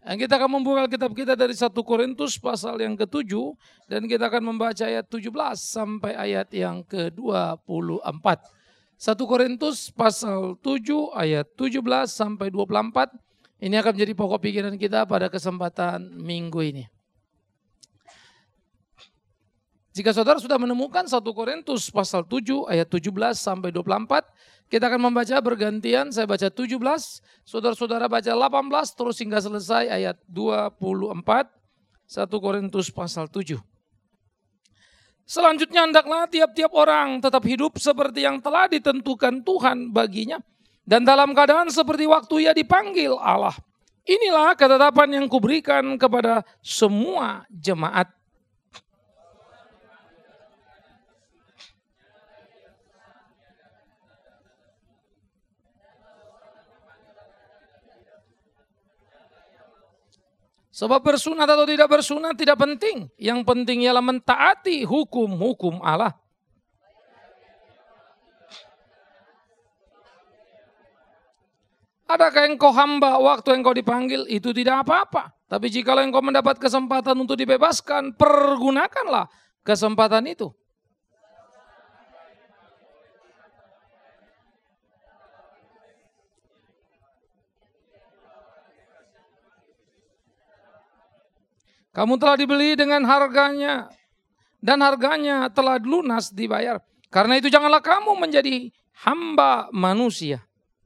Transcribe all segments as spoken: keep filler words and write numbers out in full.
Kita akan membuka kitab kita dari satu Korintus pasal yang ketujuh. Dan kita akan membaca ayat tujuh belas sampai ayat yang ke dua puluh empat. satu Korintus pasal tujuh ayat tujuh belas sampai dua puluh empat. Ini akan menjadi pokok pikiran kita pada kesempatan minggu ini. Jika saudara sudah menemukan satu Korintus pasal tujuh ayat tujuh belas sampai dua puluh empat, kita akan membaca bergantian. Saya baca tujuh belas, saudara-saudara baca delapan belas terus hingga selesai ayat dua puluh empat. satu Korintus pasal tujuh. Selanjutnya hendaklah tiap-tiap orang tetap hidup seperti yang telah ditentukan Tuhan baginya, dan dalam keadaan seperti waktu ia dipanggil Allah. Inilah ketetapan yang kuberikan kepada semua jemaat. Sebab bersunat atau tidak bersunat tidak penting. Yang penting ialah mentaati hukum-hukum Allah. Adakah engkau hamba waktu engkau dipanggil? Itu tidak apa-apa. Tapi jikalau engkau mendapat kesempatan untuk dibebaskan, pergunakanlah kesempatan itu. Kamu telah dibeli dengan harganya, dan harganya telah lunas dibayar. Karena itu janganlah kamu menjadi hamba manusia.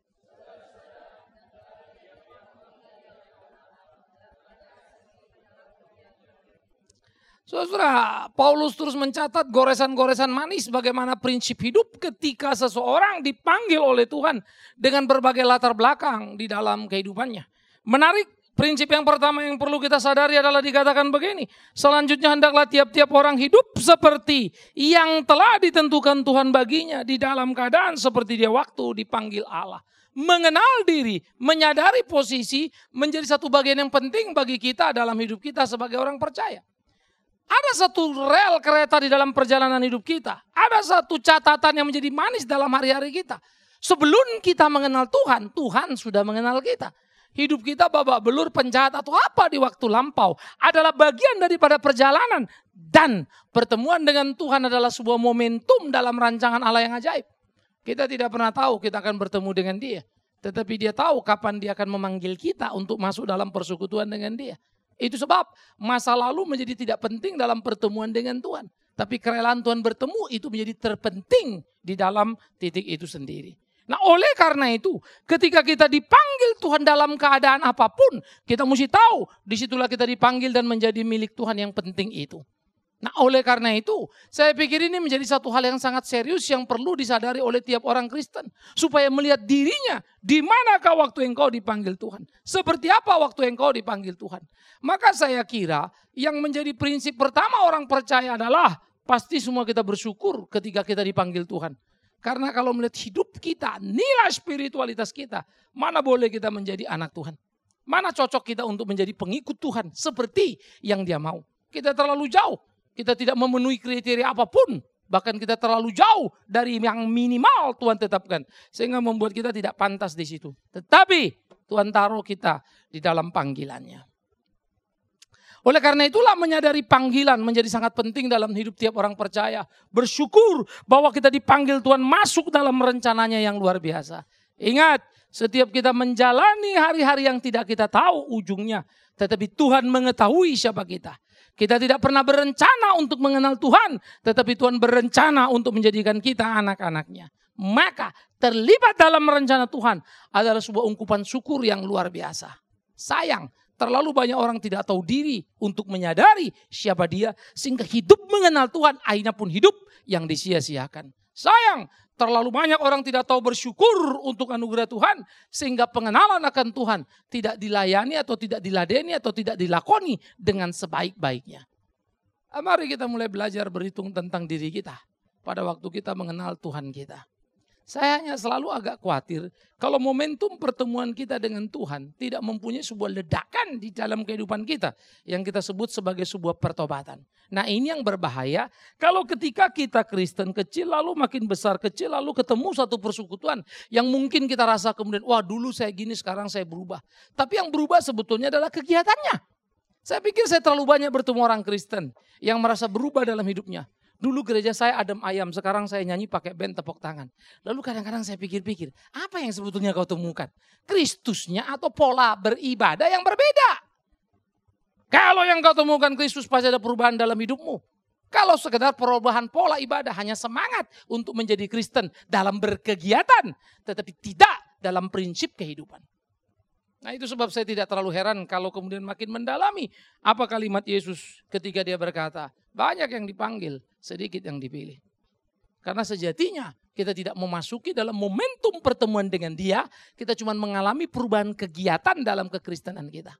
Saudara, Paulus terus mencatat goresan-goresan manis bagaimana prinsip hidup ketika seseorang dipanggil oleh Tuhan dengan berbagai latar belakang di dalam kehidupannya. Menarik. Prinsip yang pertama yang perlu kita sadari adalah dikatakan begini. Selanjutnya hendaklah tiap-tiap orang hidup seperti yang telah ditentukan Tuhan baginya. Di dalam keadaan seperti dia waktu dipanggil Allah. Mengenal diri, menyadari posisi menjadi satu bagian yang penting bagi kita dalam hidup kita sebagai orang percaya. Ada satu rel kereta di dalam perjalanan hidup kita. Ada satu catatan yang menjadi manis dalam hari-hari kita. Sebelum kita mengenal Tuhan, Tuhan sudah mengenal kita. Hidup kita babak belur, penjahat atau apa di waktu lampau adalah bagian daripada perjalanan. Dan pertemuan dengan Tuhan adalah sebuah momentum dalam rancangan Allah yang ajaib. Kita tidak pernah tahu kita akan bertemu dengan dia. Tetapi dia tahu kapan dia akan memanggil kita untuk masuk dalam persekutuan dengan dia. Itu sebab masa lalu menjadi tidak penting dalam pertemuan dengan Tuhan. Tapi kerelaan Tuhan bertemu itu menjadi terpenting di dalam titik itu sendiri. Nah oleh karena itu ketika kita dipanggil Tuhan dalam keadaan apapun, kita mesti tahu disitulah kita dipanggil dan menjadi milik Tuhan yang penting itu. Nah oleh karena itu saya pikir ini menjadi satu hal yang sangat serius yang perlu disadari oleh tiap orang Kristen. Supaya melihat dirinya di manakah waktu engkau dipanggil Tuhan. Seperti apa waktu engkau dipanggil Tuhan. Maka saya kira yang menjadi prinsip pertama orang percaya adalah pasti semua kita bersyukur ketika kita dipanggil Tuhan. Karena kalau melihat hidup kita, nilai spiritualitas kita, mana boleh kita menjadi anak Tuhan. Mana cocok kita untuk menjadi pengikut Tuhan seperti yang dia mau. Kita terlalu jauh, kita tidak memenuhi kriteria apapun. Bahkan kita terlalu jauh dari yang minimal Tuhan tetapkan. Sehingga membuat kita tidak pantas di situ. Tetapi Tuhan taruh kita di dalam panggilannya. Oleh karena itulah menyadari panggilan menjadi sangat penting dalam hidup tiap orang percaya. Bersyukur bahwa kita dipanggil Tuhan masuk dalam rencananya yang luar biasa. Ingat, setiap kita menjalani hari-hari yang tidak kita tahu ujungnya. Tetapi Tuhan mengetahui siapa kita. Kita tidak pernah berencana untuk mengenal Tuhan. Tetapi Tuhan berencana untuk menjadikan kita anak-anaknya. Maka terlibat dalam rencana Tuhan adalah sebuah ungkapan syukur yang luar biasa. Sayang. Terlalu banyak orang tidak tahu diri untuk menyadari siapa dia. Sehingga hidup mengenal Tuhan akhirnya pun hidup yang disia-siakan. Sayang, terlalu banyak orang tidak tahu bersyukur untuk anugerah Tuhan. Sehingga pengenalan akan Tuhan tidak dilayani atau tidak diladeni atau tidak dilakoni dengan sebaik-baiknya. Mari kita mulai belajar berhitung tentang diri kita pada waktu kita mengenal Tuhan kita. Saya hanya selalu agak khawatir kalau momentum pertemuan kita dengan Tuhan tidak mempunyai sebuah ledakan di dalam kehidupan kita yang kita sebut sebagai sebuah pertobatan. Nah, ini yang berbahaya kalau ketika kita Kristen kecil lalu makin besar kecil lalu ketemu satu persekutuan yang mungkin kita rasa kemudian wah dulu saya gini sekarang saya berubah. Tapi yang berubah sebetulnya adalah kegiatannya. Saya pikir saya terlalu banyak bertemu orang Kristen yang merasa berubah dalam hidupnya. Dulu gereja saya adem ayam, sekarang saya nyanyi pakai band tepuk tangan. Lalu kadang-kadang saya pikir-pikir, apa yang sebetulnya kau temukan? Kristusnya atau pola beribadah yang berbeda? Kalau yang kau temukan Kristus pasti ada perubahan dalam hidupmu. Kalau sekedar perubahan pola ibadah hanya semangat untuk menjadi Kristen dalam berkegiatan, tetapi tidak dalam prinsip kehidupan. Nah, itu sebab saya tidak terlalu heran kalau kemudian makin mendalami apa kalimat Yesus ketika dia berkata, banyak yang dipanggil, sedikit yang dipilih. Karena sejatinya kita tidak memasuki dalam momentum pertemuan dengan dia, kita cuma mengalami perubahan kegiatan dalam kekristenan kita.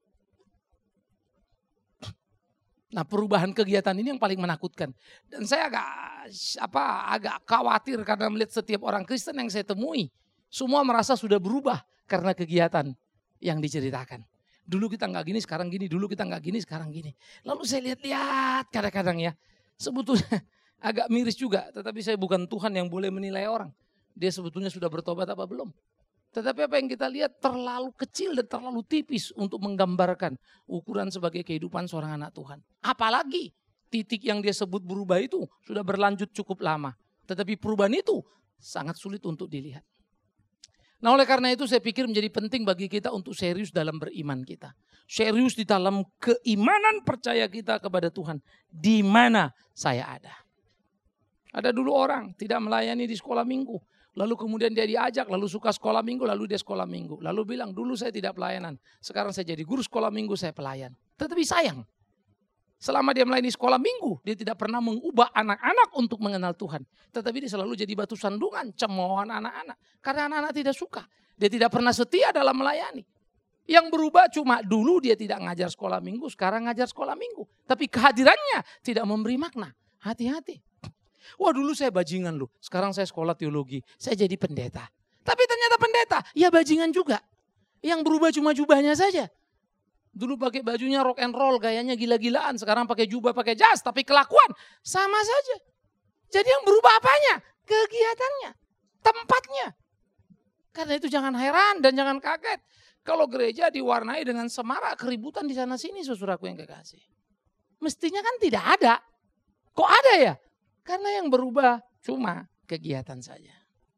Nah, perubahan kegiatan ini yang paling menakutkan. Dan saya agak apa agak khawatir karena melihat setiap orang Kristen yang saya temui, semua merasa sudah berubah karena kegiatan yang diceritakan. Dulu kita nggak gini, sekarang gini. Dulu kita nggak gini, sekarang gini. Lalu saya lihat-lihat kadang-kadang ya. Sebetulnya agak miris juga. Tetapi saya bukan Tuhan yang boleh menilai orang. Dia sebetulnya sudah bertobat apa belum. Tetapi apa yang kita lihat terlalu kecil dan terlalu tipis untuk menggambarkan ukuran sebagai kehidupan seorang anak Tuhan. Apalagi titik yang dia sebut berubah itu sudah berlanjut cukup lama. Tetapi perubahan itu sangat sulit untuk dilihat. Nah, oleh karena itu saya pikir menjadi penting bagi kita untuk serius dalam beriman kita. Serius di dalam keimanan percaya kita kepada Tuhan. Di mana saya ada. Ada dulu orang tidak melayani di sekolah minggu. Lalu kemudian dia diajak, lalu suka sekolah minggu, lalu dia sekolah minggu. Lalu bilang, dulu saya tidak pelayanan. Sekarang saya jadi guru sekolah minggu, saya pelayan. Tetapi sayang. Selama dia melayani sekolah minggu, dia tidak pernah mengubah anak-anak untuk mengenal Tuhan. Tetapi dia selalu jadi batu sandungan, cemoohan anak-anak. Karena anak-anak tidak suka. Dia tidak pernah setia dalam melayani. Yang berubah cuma dulu dia tidak ngajar sekolah minggu, sekarang ngajar sekolah minggu. Tapi kehadirannya tidak memberi makna. Hati-hati. Wah, dulu saya bajingan loh, sekarang saya sekolah teologi, saya jadi pendeta. Tapi ternyata pendeta, ya bajingan juga. Yang berubah cuma jubahnya saja. Dulu pakai bajunya rock and roll, gayanya gila-gilaan. Sekarang pakai jubah, pakai jas, tapi kelakuan sama saja. Jadi yang berubah apanya? Kegiatannya, tempatnya. Karena itu jangan heran dan jangan kaget. Kalau gereja diwarnai dengan semarak keributan di sana sini, saudaraku yang kekasih. Mestinya kan tidak ada. Kok ada ya? Karena yang berubah cuma kegiatan saja.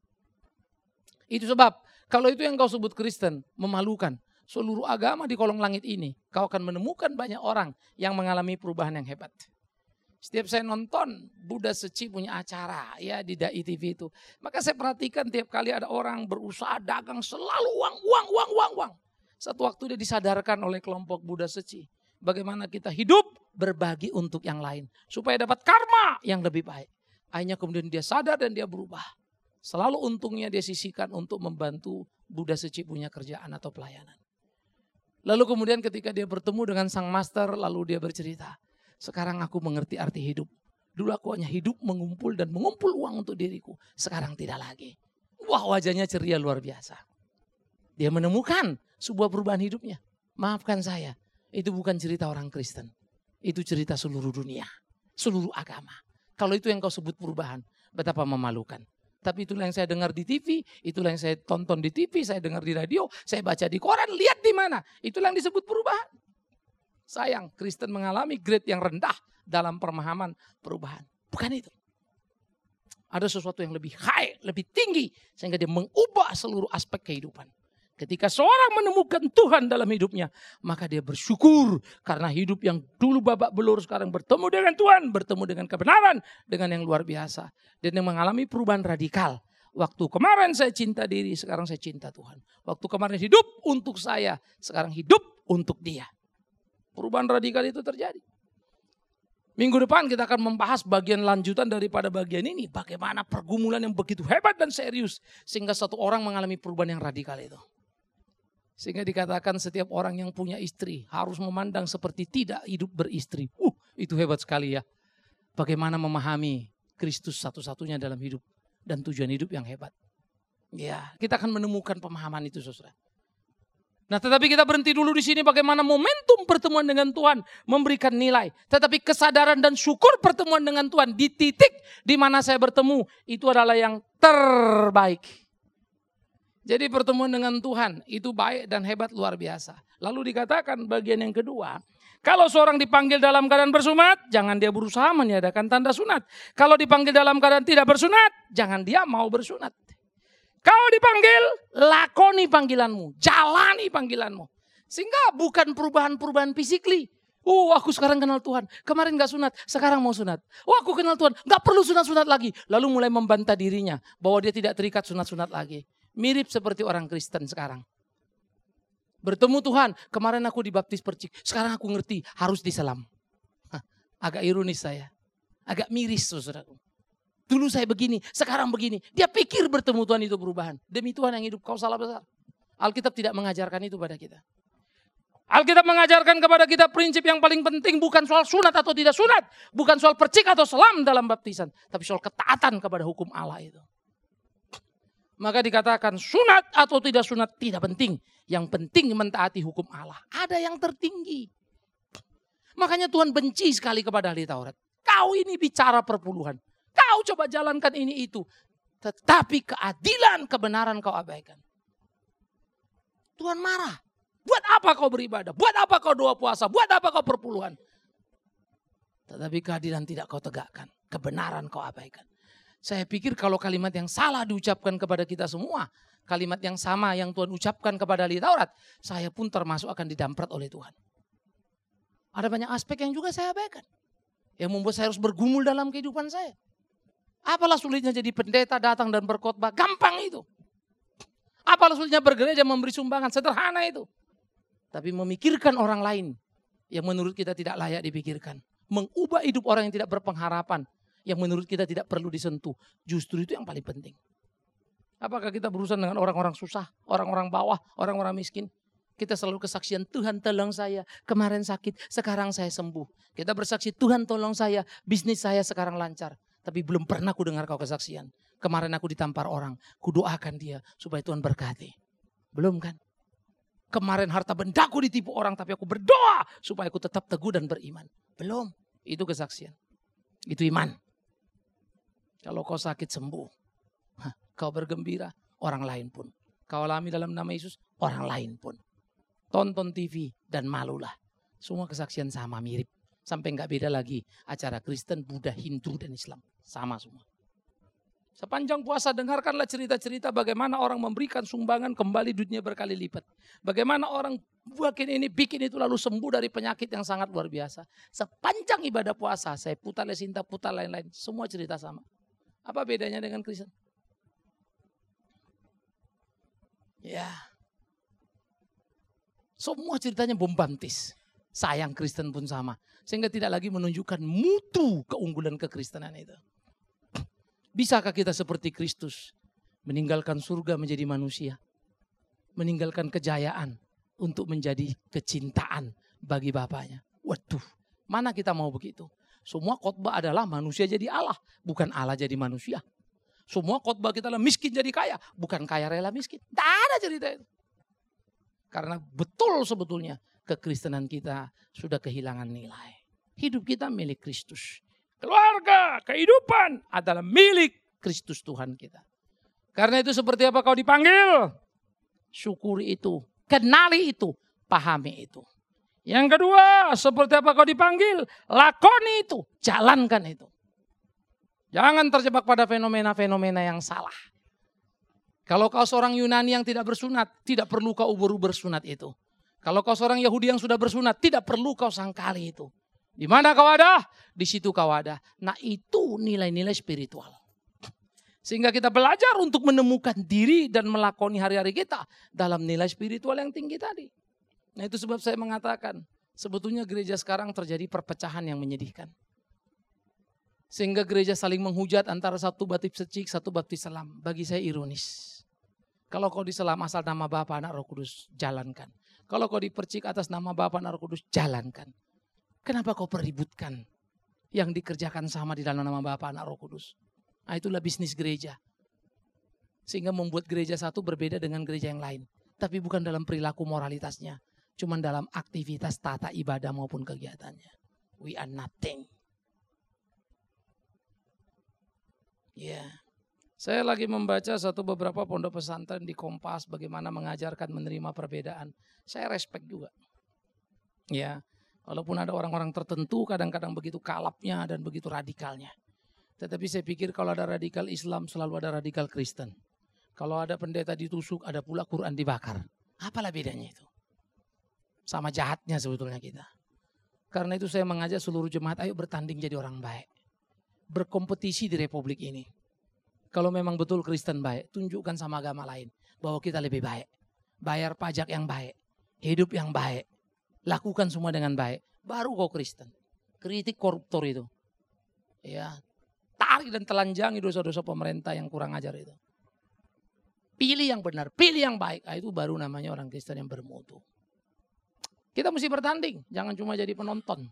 Itu sebab kalau itu yang kau sebut Kristen, memalukan. Seluruh agama di kolong langit ini, kau akan menemukan banyak orang yang mengalami perubahan yang hebat. Setiap saya nonton Buddha Seci punya acara ya di Dai T V itu, maka saya perhatikan tiap kali ada orang berusaha dagang selalu uang, uang, uang, uang, uang. Satu waktu dia disadarkan oleh kelompok Buddha Seci, bagaimana kita hidup berbagi untuk yang lain supaya dapat karma yang lebih baik. Akhirnya kemudian dia sadar dan dia berubah. Selalu untungnya dia sisihkan untuk membantu Buddha Seci punya kerjaan atau pelayanan. Lalu kemudian ketika dia bertemu dengan sang master, lalu dia bercerita, sekarang aku mengerti arti hidup. Dulu aku hanya hidup mengumpul dan mengumpul uang untuk diriku. Sekarang tidak lagi. Wah, wajahnya ceria luar biasa. Dia menemukan sebuah perubahan hidupnya. Maafkan saya, itu bukan cerita orang Kristen. Itu cerita seluruh dunia, seluruh agama. Kalau itu yang kau sebut perubahan, betapa memalukan. Tapi itulah yang saya dengar di T V, itulah yang saya tonton di T V, saya dengar di radio, saya baca di koran, lihat di mana. Itulah yang disebut perubahan. Sayang, Kristen mengalami grade yang rendah dalam pemahaman perubahan. Bukan itu. Ada sesuatu yang lebih high, lebih tinggi, sehingga dia mengubah seluruh aspek kehidupan. Ketika seorang menemukan Tuhan dalam hidupnya, maka dia bersyukur karena hidup yang dulu babak belur sekarang bertemu dengan Tuhan, bertemu dengan kebenaran, dengan yang luar biasa. Dan yang mengalami perubahan radikal. Waktu kemarin saya cinta diri, sekarang saya cinta Tuhan. Waktu kemarin hidup untuk saya, sekarang hidup untuk dia. Perubahan radikal itu terjadi. Minggu depan kita akan membahas bagian lanjutan daripada bagian ini. Bagaimana pergumulan yang begitu hebat dan serius, sehingga satu orang mengalami perubahan yang radikal itu. Sehingga dikatakan setiap orang yang punya istri harus memandang seperti tidak hidup beristri. Uh, itu hebat sekali ya. Bagaimana memahami Kristus satu-satunya dalam hidup dan tujuan hidup yang hebat. Ya, kita akan menemukan pemahaman itu, saudara. Nah, tetapi kita berhenti dulu di sini bagaimana momentum pertemuan dengan Tuhan memberikan nilai. Tetapi kesadaran dan syukur pertemuan dengan Tuhan di titik di mana saya bertemu itu adalah yang terbaik. Jadi pertemuan dengan Tuhan itu baik dan hebat luar biasa. Lalu dikatakan bagian yang kedua, kalau seorang dipanggil dalam keadaan bersunat, jangan dia berusaha meniadakan tanda sunat. Kalau dipanggil dalam keadaan tidak bersunat, jangan dia mau bersunat. Kau dipanggil, lakoni panggilanmu, jalani panggilanmu. Sehingga bukan perubahan-perubahan fisikly. Oh, aku sekarang kenal Tuhan, kemarin gak sunat, sekarang mau sunat. Oh, aku kenal Tuhan, gak perlu sunat-sunat lagi. Lalu mulai membantah dirinya bahwa dia tidak terikat sunat-sunat lagi. Mirip seperti orang Kristen sekarang. Bertemu Tuhan, kemarin aku dibaptis percik, sekarang aku ngerti harus diselam. Hah, agak ironis saya, agak miris saudaraku. Dulu saya begini, sekarang begini. Dia pikir bertemu Tuhan itu perubahan. Demi Tuhan yang hidup, kau salah besar. Alkitab tidak mengajarkan itu pada kita. Alkitab mengajarkan kepada kita prinsip yang paling penting bukan soal sunat atau tidak sunat. Bukan soal percik atau selam dalam baptisan. Tapi soal ketaatan kepada hukum Allah itu. Maka dikatakan sunat atau tidak sunat tidak penting. Yang penting mentaati hukum Allah. Ada yang tertinggi. Makanya Tuhan benci sekali kepada ahli Taurat. Kau ini bicara perpuluhan. Kau coba jalankan ini itu. Tetapi keadilan, kebenaran kau abaikan. Tuhan marah. Buat apa kau beribadah? Buat apa kau doa puasa? Buat apa kau perpuluhan? Tetapi keadilan tidak kau tegakkan. Kebenaran kau abaikan. Saya pikir kalau kalimat yang salah diucapkan kepada kita semua. Kalimat yang sama yang Tuhan ucapkan kepada ahli Taurat. Saya pun termasuk akan didamprat oleh Tuhan. Ada banyak aspek yang juga saya abaikan. Yang membuat saya harus bergumul dalam kehidupan saya. Apalah sulitnya jadi pendeta datang dan berkhotbah. Gampang itu. Apalah sulitnya bergereja memberi sumbangan. Sederhana itu. Tapi memikirkan orang lain. Yang menurut kita tidak layak dipikirkan. Mengubah hidup orang yang tidak berpengharapan. Yang menurut kita tidak perlu disentuh. Justru itu yang paling penting. Apakah kita berurusan dengan orang-orang susah. Orang-orang bawah. Orang-orang miskin. Kita selalu kesaksian, Tuhan tolong saya. Kemarin sakit, sekarang saya sembuh. Kita bersaksi, Tuhan tolong saya. Bisnis saya sekarang lancar. Tapi belum pernah ku dengar kau kesaksian. Kemarin aku ditampar orang. Ku doakan dia supaya Tuhan berkati. Belum kan? Kemarin harta bendaku ditipu orang. Tapi aku berdoa supaya aku tetap teguh dan beriman. Belum. Itu kesaksian. Itu iman. Kalau kau sakit sembuh. Kau bergembira. Orang lain pun. Kau alami dalam nama Yesus. Orang lain pun. Tonton T V dan malulah. Semua kesaksian sama mirip. Sampai nggak beda lagi acara Kristen, Buddha, Hindu dan Islam. Sama semua. Sepanjang puasa dengarkanlah cerita-cerita bagaimana orang memberikan sumbangan kembali duitnya berkali lipat. Bagaimana orang bikin ini, bikin itu lalu sembuh dari penyakit yang sangat luar biasa. Sepanjang ibadah puasa saya putar lesinta, putar lain-lain. Semua cerita sama. Apa bedanya dengan Kristen? Ya. Semua ceritanya bombastis. Sayang Kristen pun sama. Sehingga tidak lagi menunjukkan mutu keunggulan kekristenan itu. Bisakah kita seperti Kristus meninggalkan surga menjadi manusia? Meninggalkan kejayaan untuk menjadi kecintaan bagi Bapaknya. Waduh, mana kita mau begitu? Semua khotbah adalah manusia jadi Allah, bukan Allah jadi manusia. Semua khotbah kita adalah miskin jadi kaya, bukan kaya rela miskin. Tidak ada cerita itu. Karena betul sebetulnya kekristenan kita sudah kehilangan nilai. Hidup kita milik Kristus. Keluarga, kehidupan adalah milik Kristus Tuhan kita. Karena itu seperti apa kau dipanggil? Syukuri itu, kenali itu, pahami itu. Yang kedua, seperti apa kau dipanggil? Lakoni itu, jalankan itu. Jangan terjebak pada fenomena-fenomena yang salah. Kalau kau seorang Yunani yang tidak bersunat, tidak perlu kau ubur-ubur sunat itu. Kalau kau seorang Yahudi yang sudah bersunat, tidak perlu kau sangkali itu. Di mana kau ada? Di situ kau ada. Nah itu nilai-nilai spiritual. Sehingga kita belajar untuk menemukan diri dan melakoni hari-hari kita dalam nilai spiritual yang tinggi tadi. Nah itu sebab saya mengatakan, sebetulnya gereja sekarang terjadi perpecahan yang menyedihkan. Sehingga gereja saling menghujat antara satu baptis secik, satu baptis selam. Bagi saya ironis. Kalau kau diselam asal nama Bapa, Anak, Roh Kudus, jalankan. Kalau kau dipercik atas nama Bapa, Anak, Roh Kudus, jalankan. Kenapa kau peributkan yang dikerjakan sama di dalam nama Bapa, Anak, Roh Kudus? Nah itulah bisnis gereja. Sehingga membuat gereja satu berbeda dengan gereja yang lain. Tapi bukan dalam perilaku moralitasnya. Cuma dalam aktivitas tata ibadah maupun kegiatannya. We are nothing. Ya, yeah. Saya lagi membaca satu beberapa pondok pesantren di Kompas bagaimana mengajarkan menerima perbedaan. Saya respect juga. Ya, walaupun ada orang-orang tertentu kadang-kadang begitu kalapnya dan begitu radikalnya. Tetapi saya pikir kalau ada radikal Islam selalu ada radikal Kristen. Kalau ada pendeta ditusuk ada pula Quran dibakar. Apalah bedanya itu? Sama jahatnya sebetulnya kita. Karena itu saya mengajak seluruh jemaat ayo bertanding jadi orang baik. Berkompetisi di republik ini. Kalau memang betul Kristen baik, tunjukkan sama agama lain bahwa kita lebih baik. Bayar pajak yang baik, hidup yang baik, lakukan semua dengan baik. Baru kau Kristen. Kritik koruptor itu. Ya, tarik dan telanjangi dosa-dosa pemerintah yang kurang ajar itu. Pilih yang benar, pilih yang baik. Nah, itu baru namanya orang Kristen yang bermutu. Kita mesti bertanding, jangan cuma jadi penonton.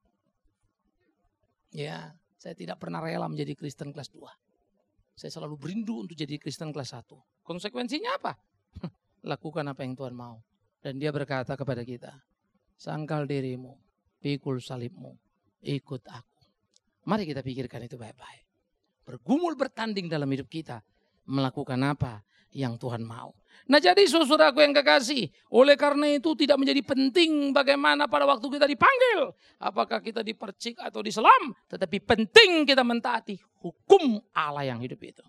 Ya, saya tidak pernah rela menjadi Kristen kelas dua. Saya selalu berindu untuk jadi Kristen kelas satu. Konsekuensinya apa? Lakukan apa yang Tuhan mau. Dan dia berkata kepada kita, sangkal dirimu, pikul salibmu, ikut aku. Mari kita pikirkan itu baik-baik. Bergumul bertanding dalam hidup kita. Melakukan apa yang Tuhan mau. Nah jadi saudaraku yang kekasih, oleh karena itu tidak menjadi penting bagaimana pada waktu kita dipanggil. Apakah kita dipercik atau diselam. Tetapi penting kita mentaati hukum Allah yang hidup itu.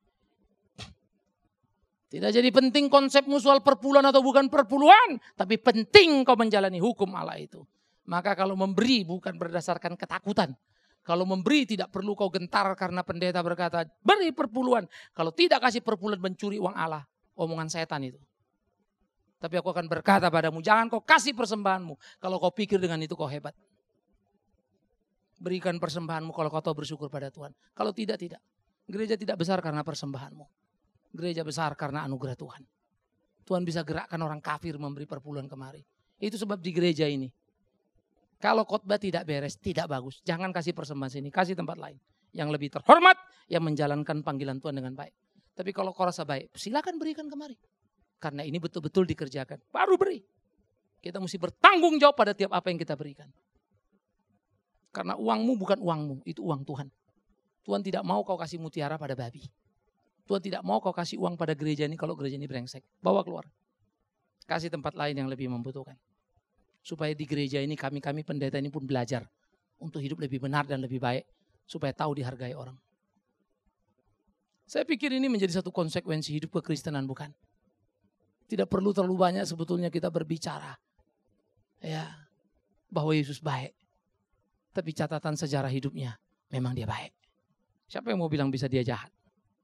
Tidak jadi penting konsepmu soal perpuluhan atau bukan perpuluhan. Tapi penting kau menjalani hukum Allah itu. Maka kalau memberi bukan berdasarkan ketakutan. Kalau memberi tidak perlu kau gentar karena pendeta berkata beri perpuluhan. Kalau tidak kasih perpuluhan mencuri uang Allah. Omongan setan itu. Tapi aku akan berkata padamu, jangan kau kasih persembahanmu. Kalau kau pikir dengan itu kau hebat. Berikan persembahanmu kalau kau tahu bersyukur pada Tuhan. Kalau tidak, tidak. Gereja tidak besar karena persembahanmu. Gereja besar karena anugerah Tuhan. Tuhan bisa gerakkan orang kafir memberi perpuluhan kemari. Itu sebab di gereja ini. Kalau khotbah tidak beres, tidak bagus. Jangan kasih persembahan sini, kasih tempat lain. Yang lebih terhormat, yang menjalankan panggilan Tuhan dengan baik. Tapi kalau kau rasa baik, silakan berikan kemari. Karena ini betul-betul dikerjakan. Baru beri. Kita mesti bertanggung jawab pada tiap apa yang kita berikan. Karena uangmu bukan uangmu, itu uang Tuhan. Tuhan tidak mau kau kasih mutiara pada babi. Tuhan tidak mau kau kasih uang pada gereja ini kalau gereja ini brengsek. Bawa keluar. Kasih tempat lain yang lebih membutuhkan. Supaya di gereja ini kami-kami pendeta ini pun belajar. Untuk hidup lebih benar dan lebih baik. Supaya tahu dihargai orang. Saya pikir ini menjadi satu konsekuensi hidup kekristenan, bukan? Tidak perlu terlalu banyak sebetulnya kita berbicara. Ya, bahwa Yesus baik. Tapi catatan sejarah hidupnya, memang dia baik. Siapa yang mau bilang bisa dia jahat?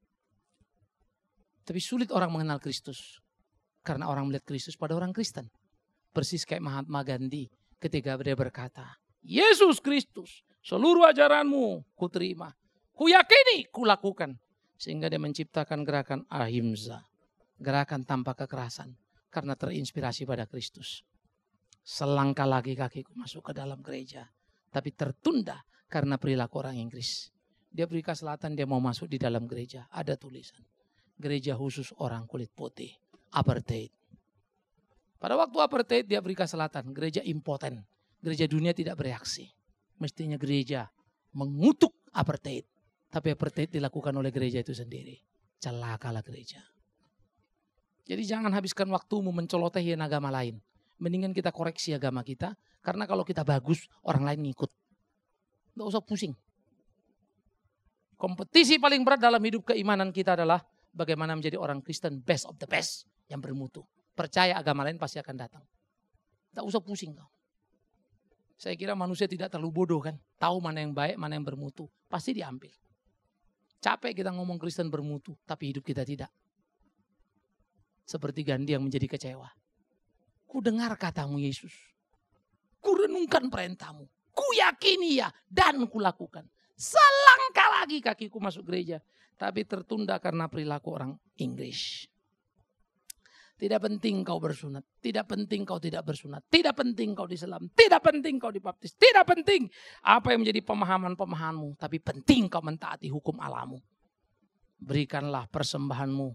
Tapi sulit orang mengenal Kristus. Karena orang melihat Kristus pada orang Kristen. Persis kayak Mahatma Gandhi ketika dia berkata, Yesus Kristus, seluruh ajaranmu kuterima. Kuyakini, kulakukan. Sehingga dia menciptakan gerakan ahimsa. Gerakan tanpa kekerasan. Karena terinspirasi pada Kristus. Selangkah lagi kakiku masuk ke dalam gereja. Tapi tertunda karena perilaku orang Inggris. Di Afrika Selatan dia mau masuk di dalam gereja. Ada tulisan. Gereja khusus orang kulit putih. Apartheid. Pada waktu apartheid di Afrika Selatan. Gereja impoten. Gereja dunia tidak bereaksi. Mestinya gereja mengutuk apartheid. Tapi apartheid dilakukan oleh gereja itu sendiri. Celakalah gereja. Jadi jangan habiskan waktumu mencelotehi agama lain. Mendingan kita koreksi agama kita. Karena kalau kita bagus, orang lain ngikut. Nggak usah pusing. Kompetisi paling berat dalam hidup keimanan kita adalah bagaimana menjadi orang Kristen best of the best. Yang bermutu. Percaya agama lain pasti akan datang. Nggak usah pusing kau. Saya kira manusia tidak terlalu bodoh kan. Tahu mana yang baik, mana yang bermutu. Pasti diambil. Capek kita ngomong Kristen bermutu, tapi hidup kita tidak. Seperti Gandhi yang menjadi kecewa. Ku dengar katamu Yesus. Ku renungkan perintahmu. Ku yakini ya dan ku lakukan. Selangkah lagi kakiku masuk gereja. Tapi tertunda karena perilaku orang Inggris. Tidak penting kau bersunat. Tidak penting kau tidak bersunat. Tidak penting kau diselam. Tidak penting kau dibaptis. Tidak penting apa yang menjadi pemahaman-pemahamanmu. Tapi penting kau mentaati hukum Allahmu. Berikanlah persembahanmu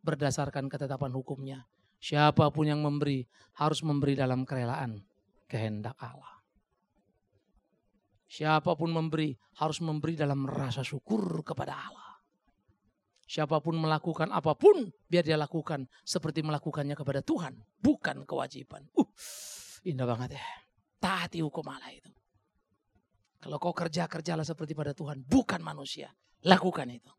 berdasarkan ketetapan hukumnya. Siapapun yang memberi harus memberi dalam kerelaan kehendak Allah. Siapapun memberi harus memberi dalam rasa syukur kepada Allah. Siapapun melakukan apapun biar dia lakukan seperti melakukannya kepada Tuhan, bukan kewajiban. Uh, indah banget ya. Taati hukum Allah itu. Kalau kau kerja, kerjalah seperti pada Tuhan, bukan manusia. Lakukan itu.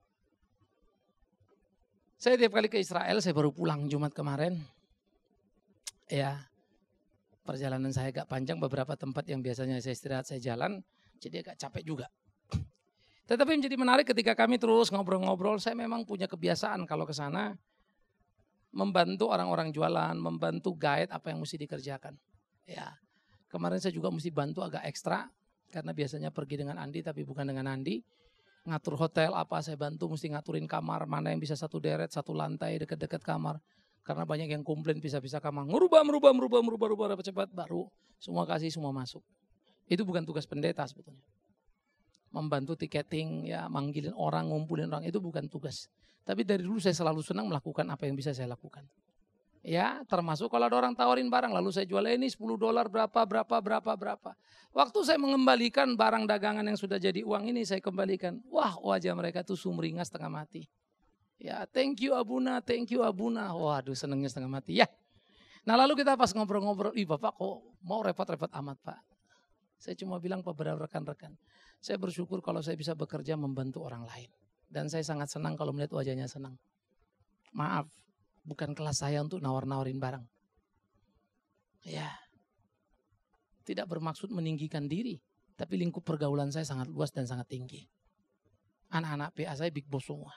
Saya tiap kali ke Israel, saya baru pulang Jumat kemarin. Ya, perjalanan saya agak panjang, beberapa tempat yang biasanya saya istirahat, saya jalan, jadi agak capek juga. Tetapi menjadi menarik ketika kami terus ngobrol-ngobrol, saya memang punya kebiasaan kalau ke sana membantu orang-orang jualan, membantu guide apa yang mesti dikerjakan. Ya, kemarin saya juga mesti bantu agak ekstra, karena biasanya pergi dengan Andi tapi bukan dengan Andi. Ngatur hotel apa saya bantu, mesti ngaturin kamar mana yang bisa satu deret, satu lantai dekat-dekat kamar. Karena banyak yang komplain bisa-bisa kamar. Ngerubah, merubah, merubah, merubah, merubah, merubah cepat baru semua kasih, semua masuk. Itu bukan tugas pendeta sebetulnya. Membantu tiketing, ya manggilin orang, ngumpulin orang, itu bukan tugas. Tapi dari dulu saya selalu senang melakukan apa yang bisa saya lakukan. Ya, termasuk kalau ada orang tawarin barang, lalu saya jual ini sepuluh dolar berapa, berapa, berapa, berapa. Waktu saya mengembalikan barang dagangan yang sudah jadi uang ini, saya kembalikan. Wah, wajah mereka tuh sumringah setengah mati. Ya, thank you Abuna, thank you Abuna. Waduh, senengnya setengah mati. Ya. Nah, lalu kita pas ngobrol-ngobrol, ih Bapak kok mau repot-repot amat Pak. Saya cuma bilang kepada rekan-rekan, saya bersyukur kalau saya bisa bekerja membantu orang lain. Dan saya sangat senang kalau melihat wajahnya senang. Maaf. Bukan kelas saya untuk nawar-nawarin barang. Ya. Tidak bermaksud meninggikan diri. Tapi lingkup pergaulan saya sangat luas dan sangat tinggi. Anak-anak P A saya big boss semua.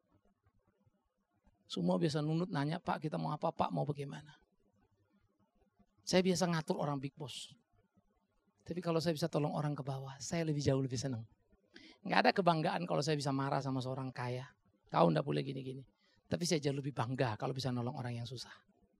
Semua biasa nunut nanya, Pak kita mau apa, Pak mau bagaimana. Saya biasa ngatur orang big boss. Tapi kalau saya bisa tolong orang ke bawah, saya lebih jauh lebih senang. Nggak ada kebanggaan kalau saya bisa marah sama seorang kaya. Kau nggak boleh gini-gini. Tapi saya jauh lebih bangga kalau bisa nolong orang yang susah.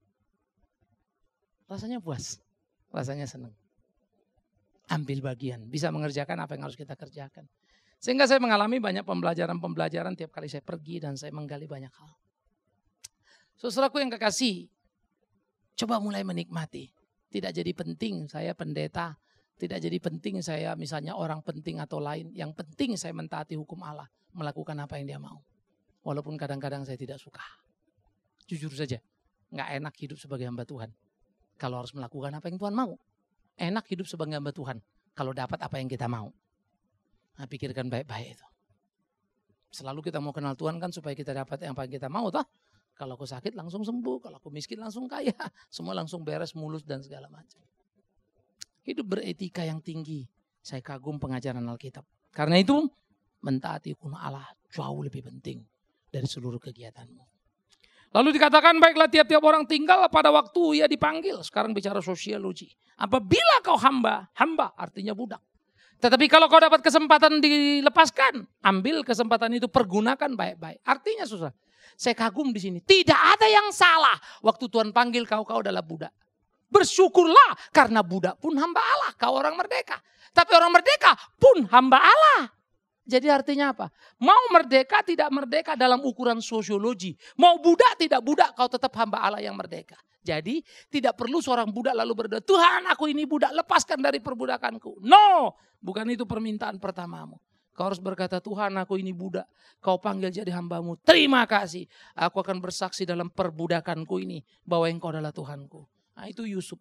Rasanya puas, rasanya senang. Ambil bagian, bisa mengerjakan apa yang harus kita kerjakan. Sehingga saya mengalami banyak pembelajaran-pembelajaran tiap kali saya pergi dan saya menggali banyak hal. Saudaraku yang kekasih, coba mulai menikmati. Tidak jadi penting saya pendeta, tidak jadi penting saya misalnya orang penting atau lain. Yang penting saya mentaati hukum Allah, melakukan apa yang dia mau. Walaupun kadang-kadang saya tidak suka. Jujur saja, gak enak hidup sebagai hamba Tuhan. Kalau harus melakukan apa yang Tuhan mau. Enak hidup sebagai hamba Tuhan. Kalau dapat apa yang kita mau. Nah, pikirkan baik-baik itu. Selalu kita mau kenal Tuhan kan supaya kita dapat apa yang kita mau toh. Kalau aku sakit langsung sembuh. Kalau aku miskin langsung kaya. Semua langsung beres, mulus dan segala macam. Hidup beretika yang tinggi. Saya kagum pengajaran Alkitab. Karena itu mentaati hukum Allah jauh lebih penting dari seluruh kegiatanmu. Lalu dikatakan baiklah tiap-tiap orang tinggal pada waktu ia dipanggil. Sekarang bicara sosiologi. Apabila kau hamba, hamba artinya budak. Tetapi kalau kau dapat kesempatan dilepaskan, ambil kesempatan itu, pergunakan baik-baik. Artinya susah. Saya kagum di sini. Tidak ada yang salah waktu Tuhan panggil kau, kau adalah budak. Bersyukurlah karena budak pun hamba Allah. Kau orang merdeka. Tapi orang merdeka pun hamba Allah. Jadi artinya apa? Mau merdeka tidak merdeka dalam ukuran sosiologi. Mau budak tidak budak, kau tetap hamba Allah yang merdeka. Jadi tidak perlu seorang budak lalu berdoa, Tuhan aku ini budak, lepaskan dari perbudakanku. No, bukan itu permintaan pertamamu. Kau harus berkata, Tuhan aku ini budak, kau panggil jadi hambamu. Terima kasih, aku akan bersaksi dalam perbudakanku ini bahwa engkau adalah Tuhanku. Nah itu Yusuf.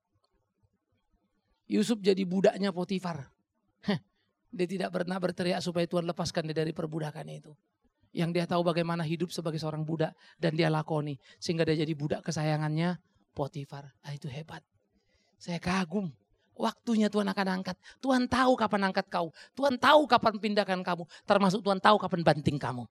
Yusuf jadi budaknya Potifar. Dia tidak pernah berteriak supaya Tuhan lepaskan dia dari perbudakan itu. Yang dia tahu bagaimana hidup sebagai seorang budak. Dan dia lakoni. Sehingga dia jadi budak kesayangannya Potifar. Ah, itu hebat. Saya kagum. Waktunya Tuhan akan angkat. Tuhan tahu kapan angkat kau. Tuhan tahu kapan pindahkan kamu. Termasuk Tuhan tahu kapan banting kamu.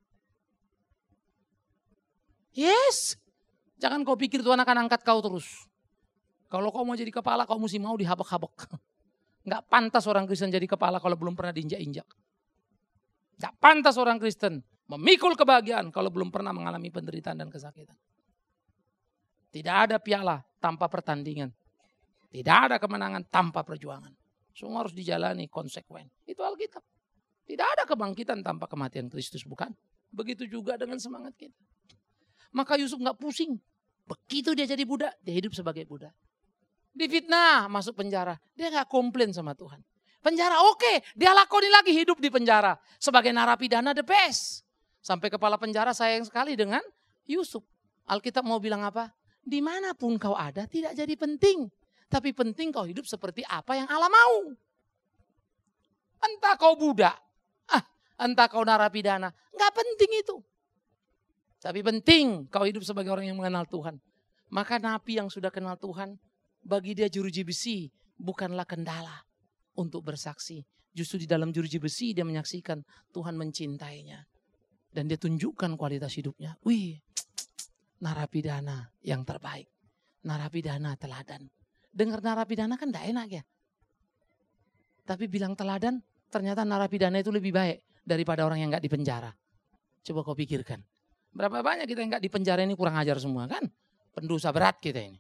Yes. Jangan kau pikir Tuhan akan angkat kau terus. Kalau kau mau jadi kepala kau mesti mau dihabak-habak. Gak pantas orang Kristen jadi kepala kalau belum pernah diinjak-injak. Gak pantas orang Kristen memikul kebahagiaan kalau belum pernah mengalami penderitaan dan kesakitan. Tidak ada piala tanpa pertandingan. Tidak ada kemenangan tanpa perjuangan. Semua harus dijalani konsekuen. Itu Alkitab. Tidak ada kebangkitan tanpa kematian Kristus, bukan? Begitu juga dengan semangat kita. Maka Yusuf gak pusing. Begitu dia jadi budak, dia hidup sebagai budak. Difitnah, masuk penjara. Dia gak komplain sama Tuhan. Penjara oke, okay. Dia lakoni lagi hidup di penjara. Sebagai narapidana the best. Sampai kepala penjara sayang sekali dengan Yusuf. Alkitab mau bilang apa? Dimanapun kau ada tidak jadi penting. Tapi penting kau hidup seperti apa yang Allah mau. Entah kau budak, ah, entah kau narapidana. Gak penting itu. Tapi penting kau hidup sebagai orang yang mengenal Tuhan. Maka nabi yang sudah kenal Tuhan, bagi dia jeruji besi bukanlah kendala untuk bersaksi. Justru di dalam jeruji besi dia menyaksikan Tuhan mencintainya. Dan dia tunjukkan kualitas hidupnya. Wih, narapidana yang terbaik. Narapidana teladan. Dengar narapidana kan gak enak ya. Tapi bilang teladan, ternyata narapidana itu lebih baik daripada orang yang gak dipenjara. Coba kau pikirkan. Berapa banyak kita yang gak dipenjara ini kurang ajar semua kan? Pendosa berat kita ini.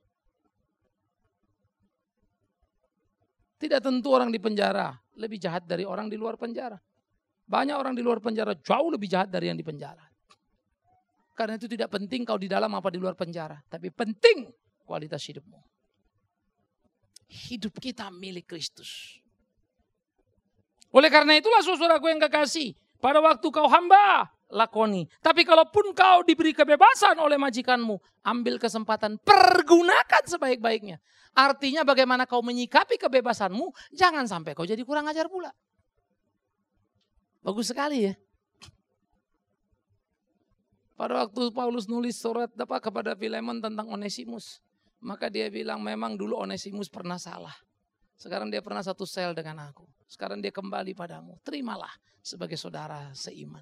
Tidak tentu orang di penjara lebih jahat dari orang di luar penjara. Banyak orang di luar penjara jauh lebih jahat dari yang di penjara. Karena itu tidak penting kau di dalam apa di luar penjara. Tapi penting kualitas hidupmu. Hidup kita milik Kristus. Oleh karena itulah saudaraku yang kekasih. Pada waktu kau hamba, lakoni. Tapi kalaupun kau diberi kebebasan oleh majikanmu, ambil kesempatan, pergunakan sebaik-baiknya. Artinya bagaimana kau menyikapi kebebasanmu, jangan sampai kau jadi kurang ajar pula. Bagus sekali ya. Pada waktu Paulus nulis surat apa kepada Filemon tentang Onesimus, maka dia bilang memang dulu Onesimus pernah salah. Sekarang dia pernah satu sel dengan aku. Sekarang dia kembali padamu. Terimalah sebagai saudara seiman.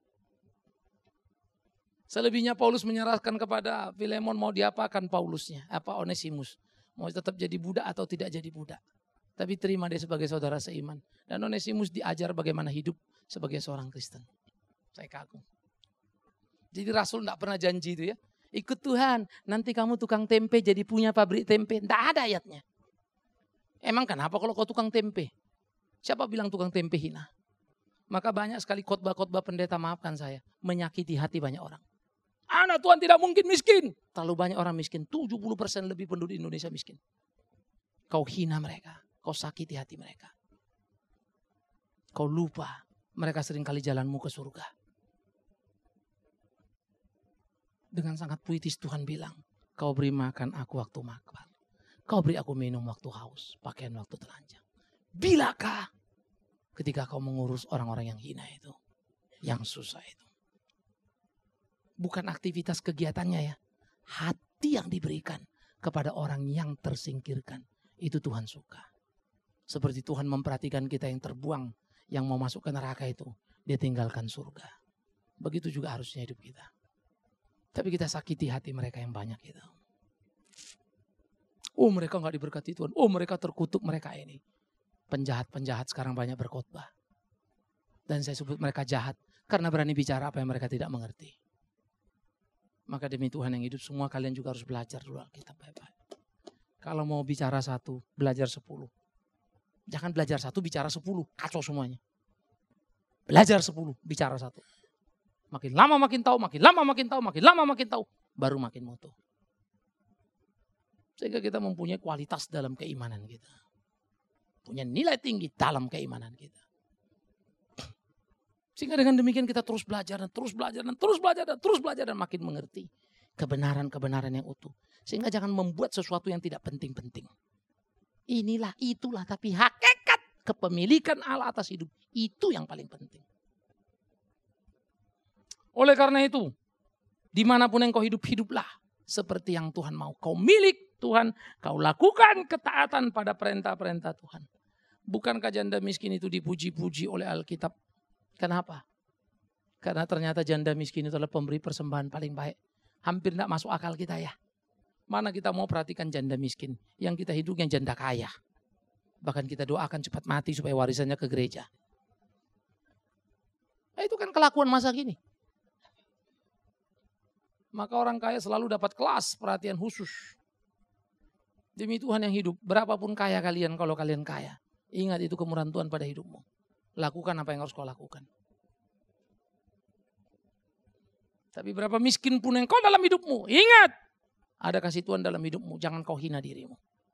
Selebihnya Paulus menyerahkan kepada Filemon mau diapakan Paulusnya, apa Onesimus. Mau tetap jadi budak atau tidak jadi budak. Tapi terima dia sebagai saudara seiman. Dan Onesimus diajar bagaimana hidup sebagai seorang Kristen. Saya kagum. Jadi Rasul tidak pernah janji itu ya. Ikut Tuhan, nanti kamu tukang tempe jadi punya pabrik tempe. Tidak ada ayatnya. Emang kenapa kalau kau tukang tempe? Siapa bilang tukang tempe hina? Maka banyak sekali khotbah-khotbah pendeta, maafkan saya, menyakiti hati banyak orang. Anak Tuhan tidak mungkin miskin. Terlalu banyak orang miskin. tujuh puluh persen lebih penduduk Indonesia miskin. Kau hina mereka. Kau sakiti hati mereka. Kau lupa. Mereka seringkali jalanmu ke surga. Dengan sangat puitis Tuhan bilang. Kau beri makan aku waktu makan. Kau beri aku minum waktu haus. Pakaian waktu telanjang. Bilakah ketika kau mengurus orang-orang yang hina itu. Yang susah itu. Bukan aktivitas kegiatannya ya. Hati yang diberikan kepada orang yang tersingkirkan. Itu Tuhan suka. Seperti Tuhan memperhatikan kita yang terbuang. Yang mau masuk ke neraka itu. Dia tinggalkan surga. Begitu juga harusnya hidup kita. Tapi kita sakiti hati mereka yang banyak itu. Oh mereka gak diberkati Tuhan. Oh mereka terkutuk mereka ini. Penjahat-penjahat sekarang banyak berkhotbah. Dan saya sebut mereka jahat. Karena berani bicara apa yang mereka tidak mengerti. Maka demi Tuhan yang hidup semua kalian juga harus belajar dulu Alkitab baik-baik. Kalau mau bicara satu, belajar sepuluh. Jangan belajar satu, bicara sepuluh. Kacau semuanya. Belajar sepuluh, bicara satu. Makin lama makin tahu, makin lama makin tahu, makin lama makin tahu. Baru makin mutu. Sehingga kita mempunyai kualitas dalam keimanan kita. Punya nilai tinggi dalam keimanan kita. Sehingga dengan demikian kita terus belajar dan terus belajar dan terus belajar dan terus belajar dan makin mengerti kebenaran-kebenaran yang utuh. Sehingga jangan membuat sesuatu yang tidak penting-penting. Inilah, itulah, tapi hakikat kepemilikan Allah atas hidup itu yang paling penting. Oleh karena itu, dimanapun yang kau hidup, hiduplah seperti yang Tuhan mau. Kau milik Tuhan, kau lakukan ketaatan pada perintah-perintah Tuhan. Bukankah janda miskin itu dipuji-puji oleh Alkitab? Kenapa? Karena ternyata janda miskin itu adalah pemberi persembahan paling baik. Hampir tidak masuk akal kita ya. Mana kita mau perhatikan janda miskin. Yang kita hidup yang janda kaya. Bahkan kita doakan cepat mati supaya warisannya ke gereja. Nah, itu kan kelakuan masa kini. Maka orang kaya selalu dapat kelas perhatian khusus. Demi Tuhan yang hidup. Berapapun kaya kalian kalau kalian kaya. Ingat itu kemurahan Tuhan pada hidupmu. Lakukan apa yang harus kau lakukan. Tapi berapa miskin pun engkau dalam hidupmu, ingat, ada kasih Tuhan dalam hidupmu, jangan kau hina dirimu.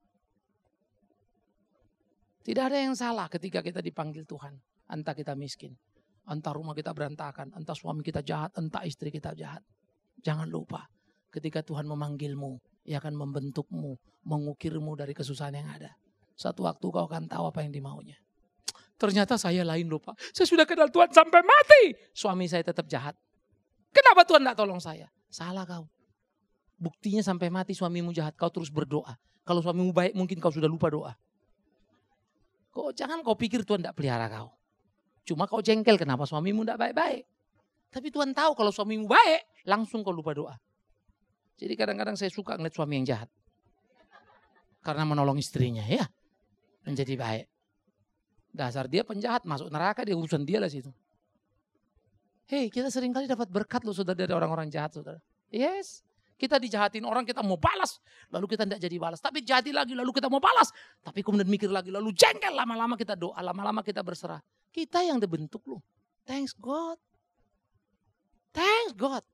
Tidak ada yang salah ketika kita dipanggil Tuhan. Entah kita miskin, entah rumah kita berantakan, entah suami kita jahat, entah istri kita jahat. Jangan lupa, ketika Tuhan memanggilmu, Ia akan membentukmu, mengukirmu dari kesusahan yang ada. Suatu waktu kau akan tahu apa yang dimaunya. Ternyata saya lain lupa. Saya sudah kenal Tuhan sampai mati. Suami saya tetap jahat. Kenapa Tuhan tidak tolong saya? Salah kau. Buktinya sampai mati suamimu jahat, kau terus berdoa. Kalau suamimu baik mungkin kau sudah lupa doa. Kok jangan kau pikir Tuhan tidak pelihara kau. Cuma kau jengkel kenapa suamimu tidak baik-baik. Tapi Tuhan tahu kalau suamimu baik, langsung kau lupa doa. Jadi kadang-kadang saya suka ngeliat suami yang jahat. Karena menolong istrinya ya. Menjadi baik. Dasar dia penjahat, masuk neraka, dia urusan dia lah situ. Hei, kita seringkali dapat berkat loh saudara dari orang-orang jahat saudara. Yes, kita dijahatin orang, kita mau balas, lalu kita tidak jadi balas. Tapi jahati lagi, lalu kita mau balas. Tapi kemudian mikir lagi, lalu jengkel, lama-lama kita doa, lama-lama kita berserah. Kita yang dibentuk loh. Thanks God. Thanks God.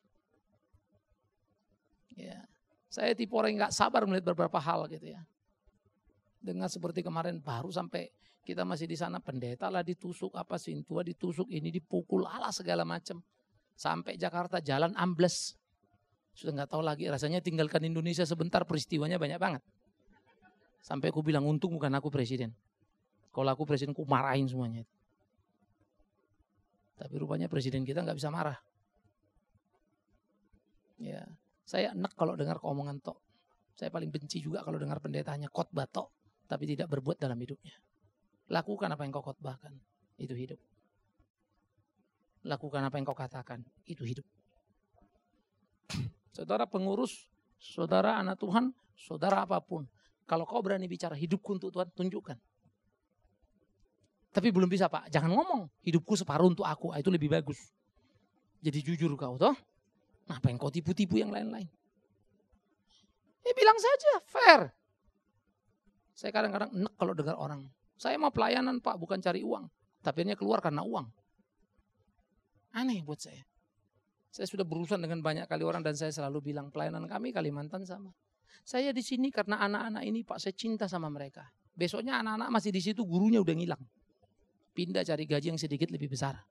Ya, saya tipe orang yang gak sabar melihat beberapa hal gitu ya. Dengan seperti kemarin baru sampai kita masih di sana, pendeta lah ditusuk, apa sintua ditusuk, ini dipukul, ala segala macam. Sampai Jakarta jalan ambles. Sudah nggak tahu lagi, rasanya tinggalkan Indonesia sebentar, peristiwanya banyak banget. Sampai aku bilang untung bukan aku presiden. Kalau aku presiden aku marahin semuanya. Tapi rupanya presiden kita nggak bisa marah. Ya, saya enak kalau dengar omongan tok. Saya paling benci juga kalau dengar pendetanya khotbah tok, tapi tidak berbuat dalam hidupnya. Lakukan apa yang kau khotbahkan, itu hidup. Lakukan apa yang kau katakan, itu hidup. Saudara pengurus, saudara anak Tuhan, saudara apapun. Kalau kau berani bicara hidupku untuk Tuhan, tunjukkan. Tapi belum bisa Pak, jangan ngomong. Hidupku separuh untuk aku, itu lebih bagus. Jadi jujur kau toh. Ngapain kau tipu-tipu yang lain-lain? Ya bilang saja, fair. Saya kadang-kadang enak kalau dengar orang. Saya mau pelayanan Pak, bukan cari uang. Tapi ini keluar karena uang. Aneh buat saya. Saya sudah berurusan dengan banyak kali orang dan saya selalu bilang pelayanan kami Kalimantan sama. Saya di sini karena anak-anak ini Pak, saya cinta sama mereka. Besoknya anak-anak masih di situ, gurunya udah ngilang. Pindah cari gaji yang sedikit lebih besar.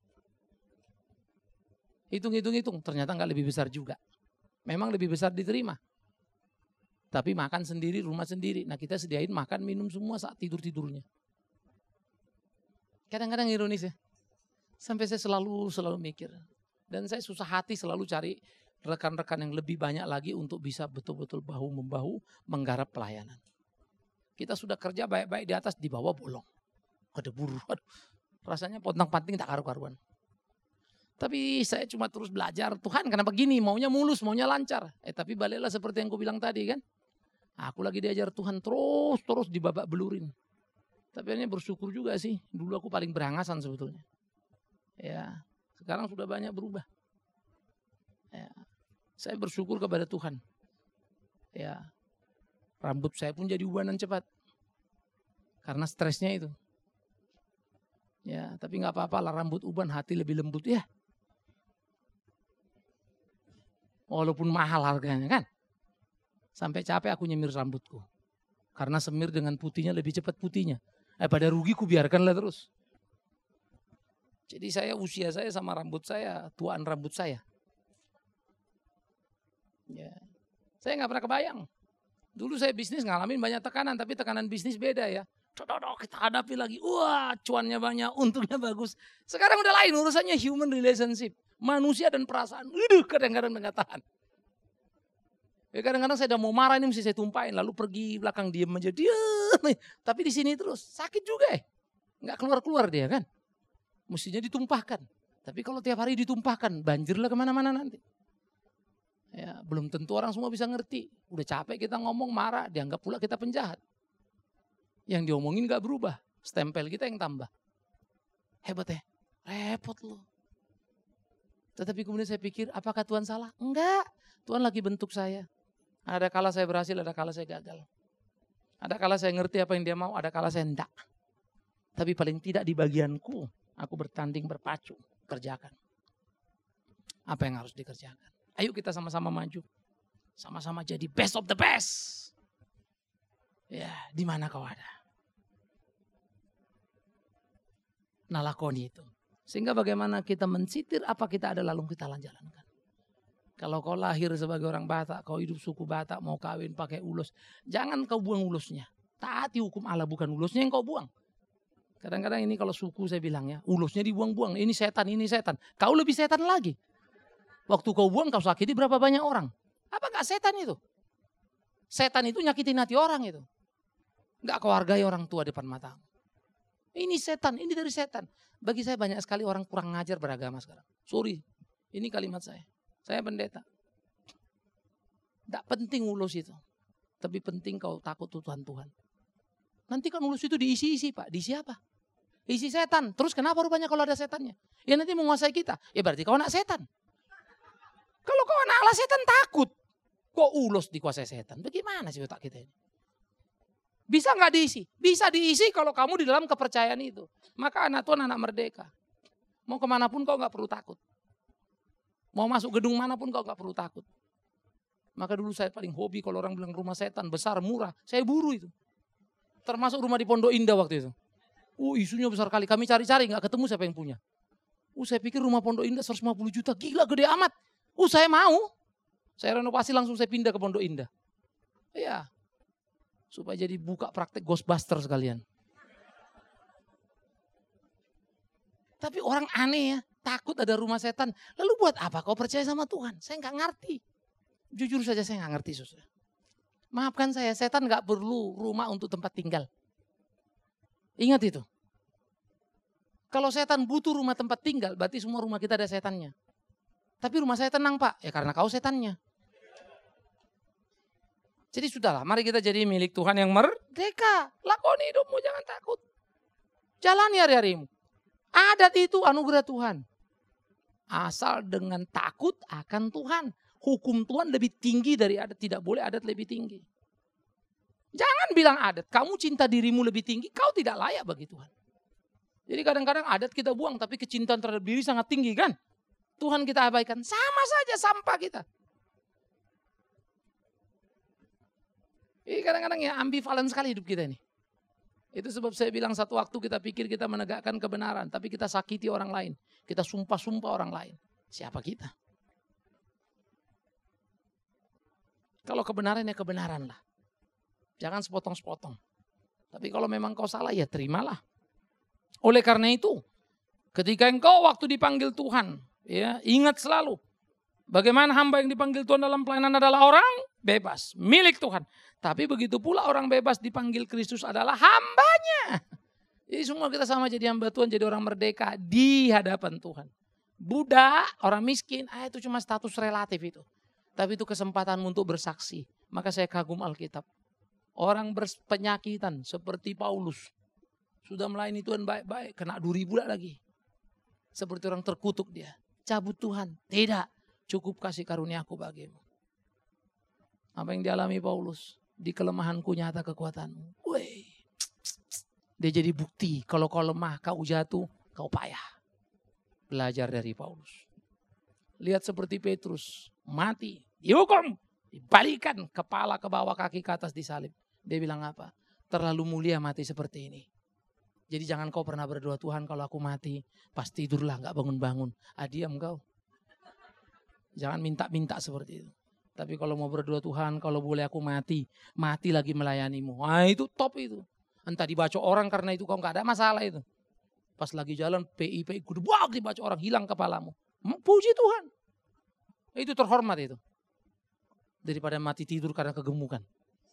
Hitung-hitung-hitung, ternyata nggak lebih besar juga. Memang lebih besar diterima. Tapi makan sendiri, rumah sendiri. Nah kita sediain makan, minum semua saat tidur-tidurnya. Kadang-kadang ironis ya. Sampai saya selalu selalu mikir. Dan saya susah hati selalu cari rekan-rekan yang lebih banyak lagi untuk bisa betul-betul bahu-membahu menggarap pelayanan. Kita sudah kerja baik-baik di atas, di bawah bolong. Ada buru, aduh. Rasanya pontang-panting tak karu-karuan. Tapi saya cuma terus belajar, Tuhan kenapa gini, maunya mulus, maunya lancar. Eh tapi baliklah seperti yang aku bilang tadi kan. Aku lagi diajar Tuhan terus-terus dibabak belurin. Tapi ini bersyukur juga sih. Dulu aku paling berangasan sebetulnya. Ya, sekarang sudah banyak berubah. Ya, saya bersyukur kepada Tuhan. Ya, rambut saya pun jadi ubanan cepat. Karena stresnya itu. Ya, tapi nggak apa-apa lah rambut uban, hati lebih lembut ya. Walaupun mahal harganya kan. Sampai capek aku nyemir rambutku. Karena semir dengan putihnya lebih cepat putihnya. Eh pada rugi ku biarkanlah terus. Jadi saya usia saya sama rambut saya, tuaan rambut saya. Ya. Saya nggak pernah kebayang. Dulu saya bisnis ngalamin banyak tekanan, tapi tekanan bisnis beda ya. Codok kita hadapi lagi. Wah, cuannya banyak, untungnya bagus. Sekarang udah lain urusannya human relationship. Manusia dan perasaan. Udah kadang-kadang nggak tahan. Ya kadang-kadang saya udah mau marah ini mesti saya tumpahin. Lalu pergi belakang diem aja. Diem. Tapi di sini terus. Sakit juga ya. Nggak keluar-keluar dia kan. Mestinya ditumpahkan. Tapi kalau tiap hari ditumpahkan. Banjirlah kemana-mana nanti. Ya belum tentu orang semua bisa ngerti. Udah capek kita ngomong marah. Dianggap pula kita penjahat. Yang diomongin gak berubah. Stempel kita yang tambah. Hebat ya. Repot loh. Tetapi kemudian saya pikir apakah Tuhan salah? Enggak. Tuhan lagi bentuk saya. Ada kala saya berhasil, ada kala saya gagal. Ada kala saya ngerti apa yang dia mau, ada kala saya enggak. Tapi paling tidak di bagianku, aku bertanding berpacu, kerjakan. apa yang harus dikerjakan. Ayo kita sama-sama maju. Sama-sama jadi best of the best. Ya, di mana kau ada? Nah, lakoni itu. Sehingga bagaimana kita mensitir apa kita ada lalu kita jalankan. Kalau kau lahir sebagai orang Batak, kau hidup suku Batak, mau kawin pakai ulos, jangan kau buang ulusnya. Taati hukum Allah, bukan ulusnya yang kau buang. Kadang-kadang ini kalau suku saya bilang ya, ulusnya dibuang-buang, ini setan, ini setan. Kau lebih setan lagi. Waktu kau buang, kau sakiti berapa banyak orang. Apa gak setan itu? Setan itu nyakitin hati orang itu. Gak kau hargai orang tua depan matamu. Ini setan, ini dari setan. Bagi saya banyak sekali orang kurang ngajar beragama sekarang. Sorry, ini kalimat saya. Saya pendeta. Tidak penting ulus itu. Tapi penting kau takut Tuhan Tuhan. Nanti kan ulus itu diisi-isi Pak. Diisi apa? Isi setan. Terus kenapa rupanya kalau ada setannya? Ya nanti menguasai kita. Ya berarti kau anak setan. Kalau kau anak Allah setan takut. Kok ulus dikuasai setan? Bagaimana sih otak kita ini? Bisa nggak diisi? Bisa diisi kalau kamu di dalam kepercayaan itu. Maka anak Tuhan anak merdeka. Mau kemanapun kau nggak perlu takut. Mau masuk gedung manapun kau gak perlu takut. Maka dulu saya paling hobi kalau orang bilang rumah setan besar, murah. Saya buru itu. Termasuk rumah di Pondok Indah waktu itu. Oh isunya besar kali. Kami cari-cari gak ketemu siapa yang punya. Oh saya pikir rumah Pondok Indah seratus lima puluh juta. Gila gede amat. Oh saya mau. Saya renovasi langsung saya pindah ke Pondok Indah. Iya. Supaya jadi buka praktek Ghostbuster sekalian. Tapi orang aneh ya. Takut ada rumah setan. Lalu buat apa kau percaya sama Tuhan? Saya nggak ngerti. Jujur saja saya nggak ngerti saudara. Maafkan saya, setan nggak perlu rumah untuk tempat tinggal. Ingat itu. Kalau setan butuh rumah tempat tinggal, berarti semua rumah kita ada setannya. Tapi rumah saya tenang Pak, ya karena kau setannya. Jadi sudahlah, mari kita jadi milik Tuhan yang merdeka. Lakoni hidupmu, jangan takut. Jalani hari-harimu. Adat itu anugerah Tuhan. Asal dengan takut akan Tuhan. Hukum Tuhan lebih tinggi dari adat. Tidak boleh adat lebih tinggi. Jangan bilang adat. Kamu cinta dirimu lebih tinggi. Kau tidak layak bagi Tuhan. Jadi kadang-kadang adat kita buang. Tapi kecintaan terhadap diri sangat tinggi kan. Tuhan kita abaikan. Sama saja sampah kita. Ini kadang-kadang ya ambivalen sekali hidup kita ini. Itu sebab saya bilang satu waktu kita pikir kita menegakkan kebenaran. Tapi kita sakiti orang lain. Kita sumpah-sumpah orang lain. Siapa kita? Kalau kebenaran ya kebenaran lah. Jangan sepotong-sepotong. Tapi kalau memang kau salah ya terimalah. Oleh karena itu. Ketika engkau waktu dipanggil Tuhan. Ya, ingat selalu. Bagaimana hamba yang dipanggil Tuhan dalam pelayanan adalah orang bebas. Milik Tuhan. Tapi begitu pula orang bebas dipanggil Kristus adalah hambanya. Jadi semua kita sama jadi hamba Tuhan, jadi orang merdeka di hadapan Tuhan. Budak, orang miskin, ah itu cuma status relatif itu. Tapi itu kesempatan untuk bersaksi. Maka saya kagum Alkitab. Orang berpenyakitan seperti Paulus. Sudah melayani Tuhan baik-baik, kena duri pula lagi. Seperti orang terkutuk dia. Cabut Tuhan, tidak. Cukup kasih karuniaku bagimu. Apa yang dialami Paulus? Di kelemahanku nyata kekuatanmu. Wih. Dia jadi bukti. Kalau kau lemah, kau jatuh, kau payah. Belajar dari Paulus. Lihat seperti Petrus. Mati. Dihukum. Dibalikan kepala ke bawah, kaki ke atas disalib. Dia bilang apa? Terlalu mulia mati seperti ini. Jadi jangan kau pernah berdoa, Tuhan kalau aku mati, pas tidurlah gak bangun-bangun. Ah diam kau. Jangan minta-minta seperti itu. Tapi kalau mau berdoa, Tuhan kalau boleh aku mati, mati lagi melayanimu. Wah itu top itu. Entah dibaca orang karena itu kau gak ada masalah itu. Pas lagi jalan P I P I gudebak dibaca orang, hilang kepalamu. Puji Tuhan. Itu terhormat itu. Daripada mati tidur karena kegemukan.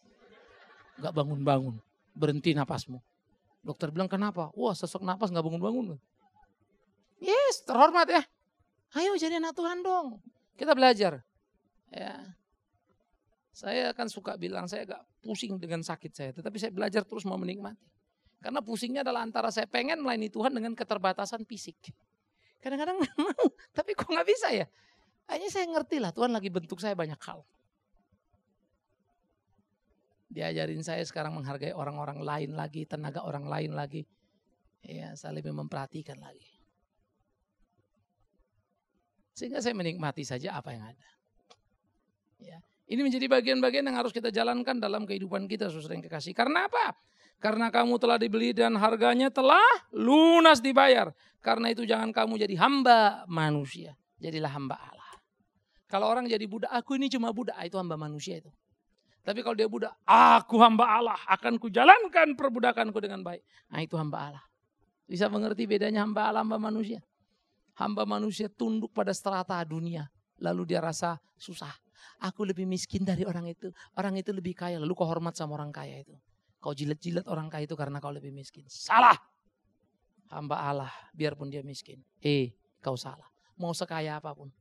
Gak bangun-bangun. Berhenti napasmu. Dokter bilang kenapa? Wah sesak napas gak bangun-bangun. Yes terhormat ya. Ayo jadi anak Tuhan dong. Kita belajar. Ya. Saya kan suka bilang saya agak pusing dengan sakit saya. Tetapi saya belajar terus mau menikmati. Karena pusingnya adalah antara saya pengen melayani Tuhan dengan keterbatasan fisik. Kadang-kadang mau, tapi kok gak bisa ya. Akhirnya saya ngerti lah Tuhan lagi bentuk saya banyak hal. Diajarin saya sekarang menghargai orang-orang lain lagi, tenaga orang lain lagi. Ya, saya lebih memperhatikan lagi. Sehingga saya menikmati saja apa yang ada. Ya. Ini menjadi bagian-bagian yang harus kita jalankan dalam kehidupan kita, saudara yang kekasih. Karena apa? Karena kamu telah dibeli dan harganya telah lunas dibayar. Karena itu jangan kamu jadi hamba manusia. Jadilah hamba Allah. Kalau orang jadi budak, aku ini cuma budak, itu hamba manusia itu. Tapi kalau dia budak, aku hamba Allah, akan kujalankan perbudakanku dengan baik. Nah itu hamba Allah. Bisa mengerti bedanya hamba Allah, hamba manusia? Hamba manusia tunduk pada strata dunia. Lalu dia rasa susah. Aku lebih miskin dari orang itu. Orang itu lebih kaya. Lalu kau hormat sama orang kaya itu. Kau jilat-jilat orang kaya itu karena kau lebih miskin. Salah. Hamba Allah biarpun dia miskin. Eh kau salah. Mau sekaya apapun.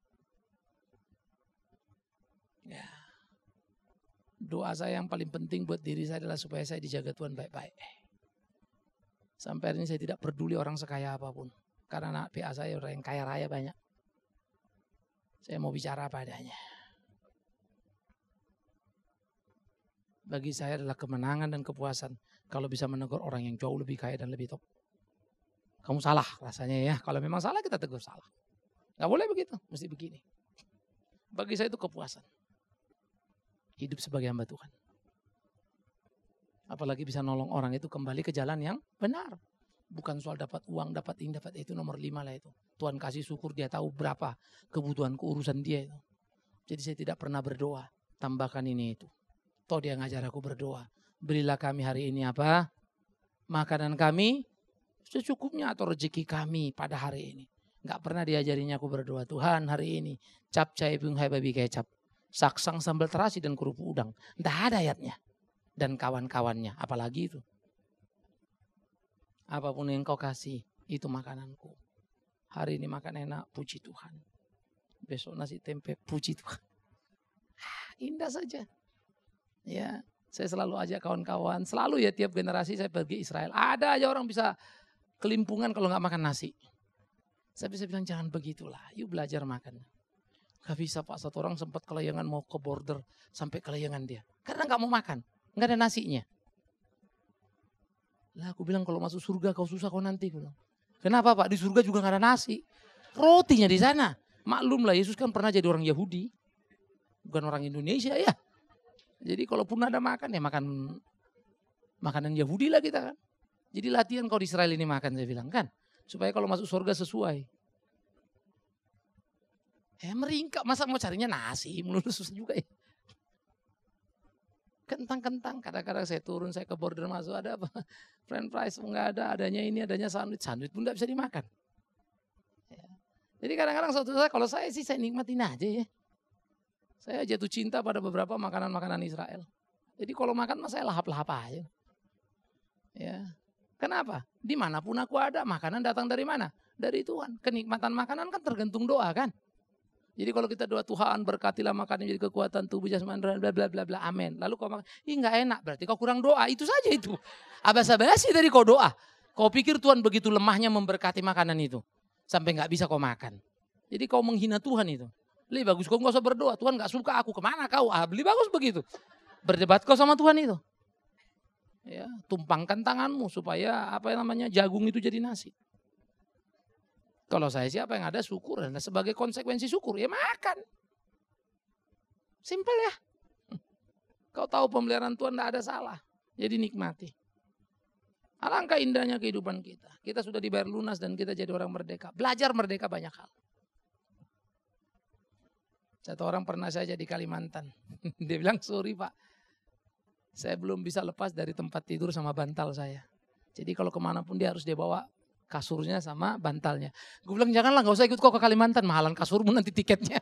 Ya. Doa saya yang paling penting buat diri saya adalah supaya saya dijaga Tuhan baik-baik. Sampai hari ini saya tidak peduli orang sekaya apapun. Karena anak P A saya orang yang kaya raya banyak. Saya mau bicara apa adanya. Bagi saya adalah kemenangan dan kepuasan kalau bisa menegur orang yang jauh lebih kaya dan lebih top. Kamu salah rasanya ya. Kalau memang salah kita tegur salah. Gak boleh begitu, mesti begini. Bagi saya itu kepuasan. Hidup sebagai hamba Tuhan. Apalagi bisa nolong orang itu kembali ke jalan yang benar. Bukan soal dapat uang, dapat ini, dapat itu, nomor lima lah itu. Tuhan kasih syukur, dia tahu berapa kebutuhan keurusan dia itu. Jadi saya tidak pernah berdoa, tambahkan ini itu. Toh dia ngajar aku berdoa. Berilah kami hari ini apa? Makanan kami secukupnya atau rezeki kami pada hari ini. Gak pernah diajarinya aku berdoa. Tuhan hari ini capcay bung hai babi kecap. Saksang sambal terasi dan kerupuk udang. Tidak ada ayatnya. Dan kawan-kawannya. Apalagi itu. Apapun yang kau kasih. Itu makananku. Hari ini makan enak. Puji Tuhan. Besok nasi tempe. Puji Tuhan. Indah saja. Ya, saya selalu ajak kawan-kawan. Selalu ya tiap generasi saya pergi Israel. Ada aja orang bisa kelimpungan kalau nggak makan nasi. Saya bisa bilang jangan begitulah. Yuk belajar makan. Gak bisa Pak, satu orang sempat kelayangan mau ke border. Sampai kelayangan dia. Karena nggak mau makan. Nggak ada nasinya. Lah aku bilang kalau masuk surga kau susah kau nanti. Kenapa Pak? Di surga juga nggak ada nasi. Rotinya di sana. Maklum lah Yesus kan pernah jadi orang Yahudi. Bukan orang Indonesia ya. Jadi kalaupun ada makan ya makan makanan Yahudi lah kita kan. Jadi latihan kau di Israel ini makan saya bilang kan. Supaya kalau masuk surga sesuai. Eh meringkak masa mau carinya nasi melulu susah juga ya. Kentang-kentang kadang-kadang saya turun saya ke border masuk ada apa. French fries enggak ada adanya ini adanya sandwich. Sandwich pun enggak bisa dimakan. Ya. Jadi kadang-kadang suatu saat kalau saya sih saya nikmatin aja ya. Saya jatuh cinta pada beberapa makanan-makanan Israel. Jadi kalau makan mas saya lahap-lahap aja. Ya. Kenapa? Dimanapun aku ada, makanan datang dari mana? Dari Tuhan. Kenikmatan makanan kan tergantung doa kan. Jadi kalau kita doa Tuhan berkatilah makanan jadi kekuatan tubuh jasmani bla bla bla bla amin. Lalu kau makan, ih nggak enak berarti kau kurang doa. Itu saja itu. Abas-abasi dari kau doa. Kau pikir Tuhan begitu lemahnya memberkati makanan itu. Sampai nggak bisa kau makan. Jadi kau menghina Tuhan itu. Lebih bagus kau gak usah berdoa. Tuhan gak suka aku. Kemana kau? Ah, lebih bagus begitu. Berdebat kau sama Tuhan itu. Ya, tumpangkan tanganmu supaya apa yang namanya jagung itu jadi nasi. Kalau saya siapa yang ada syukur. Dan sebagai konsekuensi syukur ya makan. Simple ya. Kau tahu pemeliharaan Tuhan gak ada salah. Jadi nikmati. Alangkah indahnya kehidupan kita. Kita sudah dibayar lunas dan kita jadi orang merdeka. Belajar merdeka banyak hal. Satu orang pernah saja di Kalimantan. Dia bilang, sorry Pak. Saya belum bisa lepas dari tempat tidur sama bantal saya. Jadi kalau kemanapun dia harus dia bawa kasurnya sama bantalnya. Gue bilang, janganlah gak usah ikut kau ke Kalimantan. Mahalan kasurmu nanti tiketnya.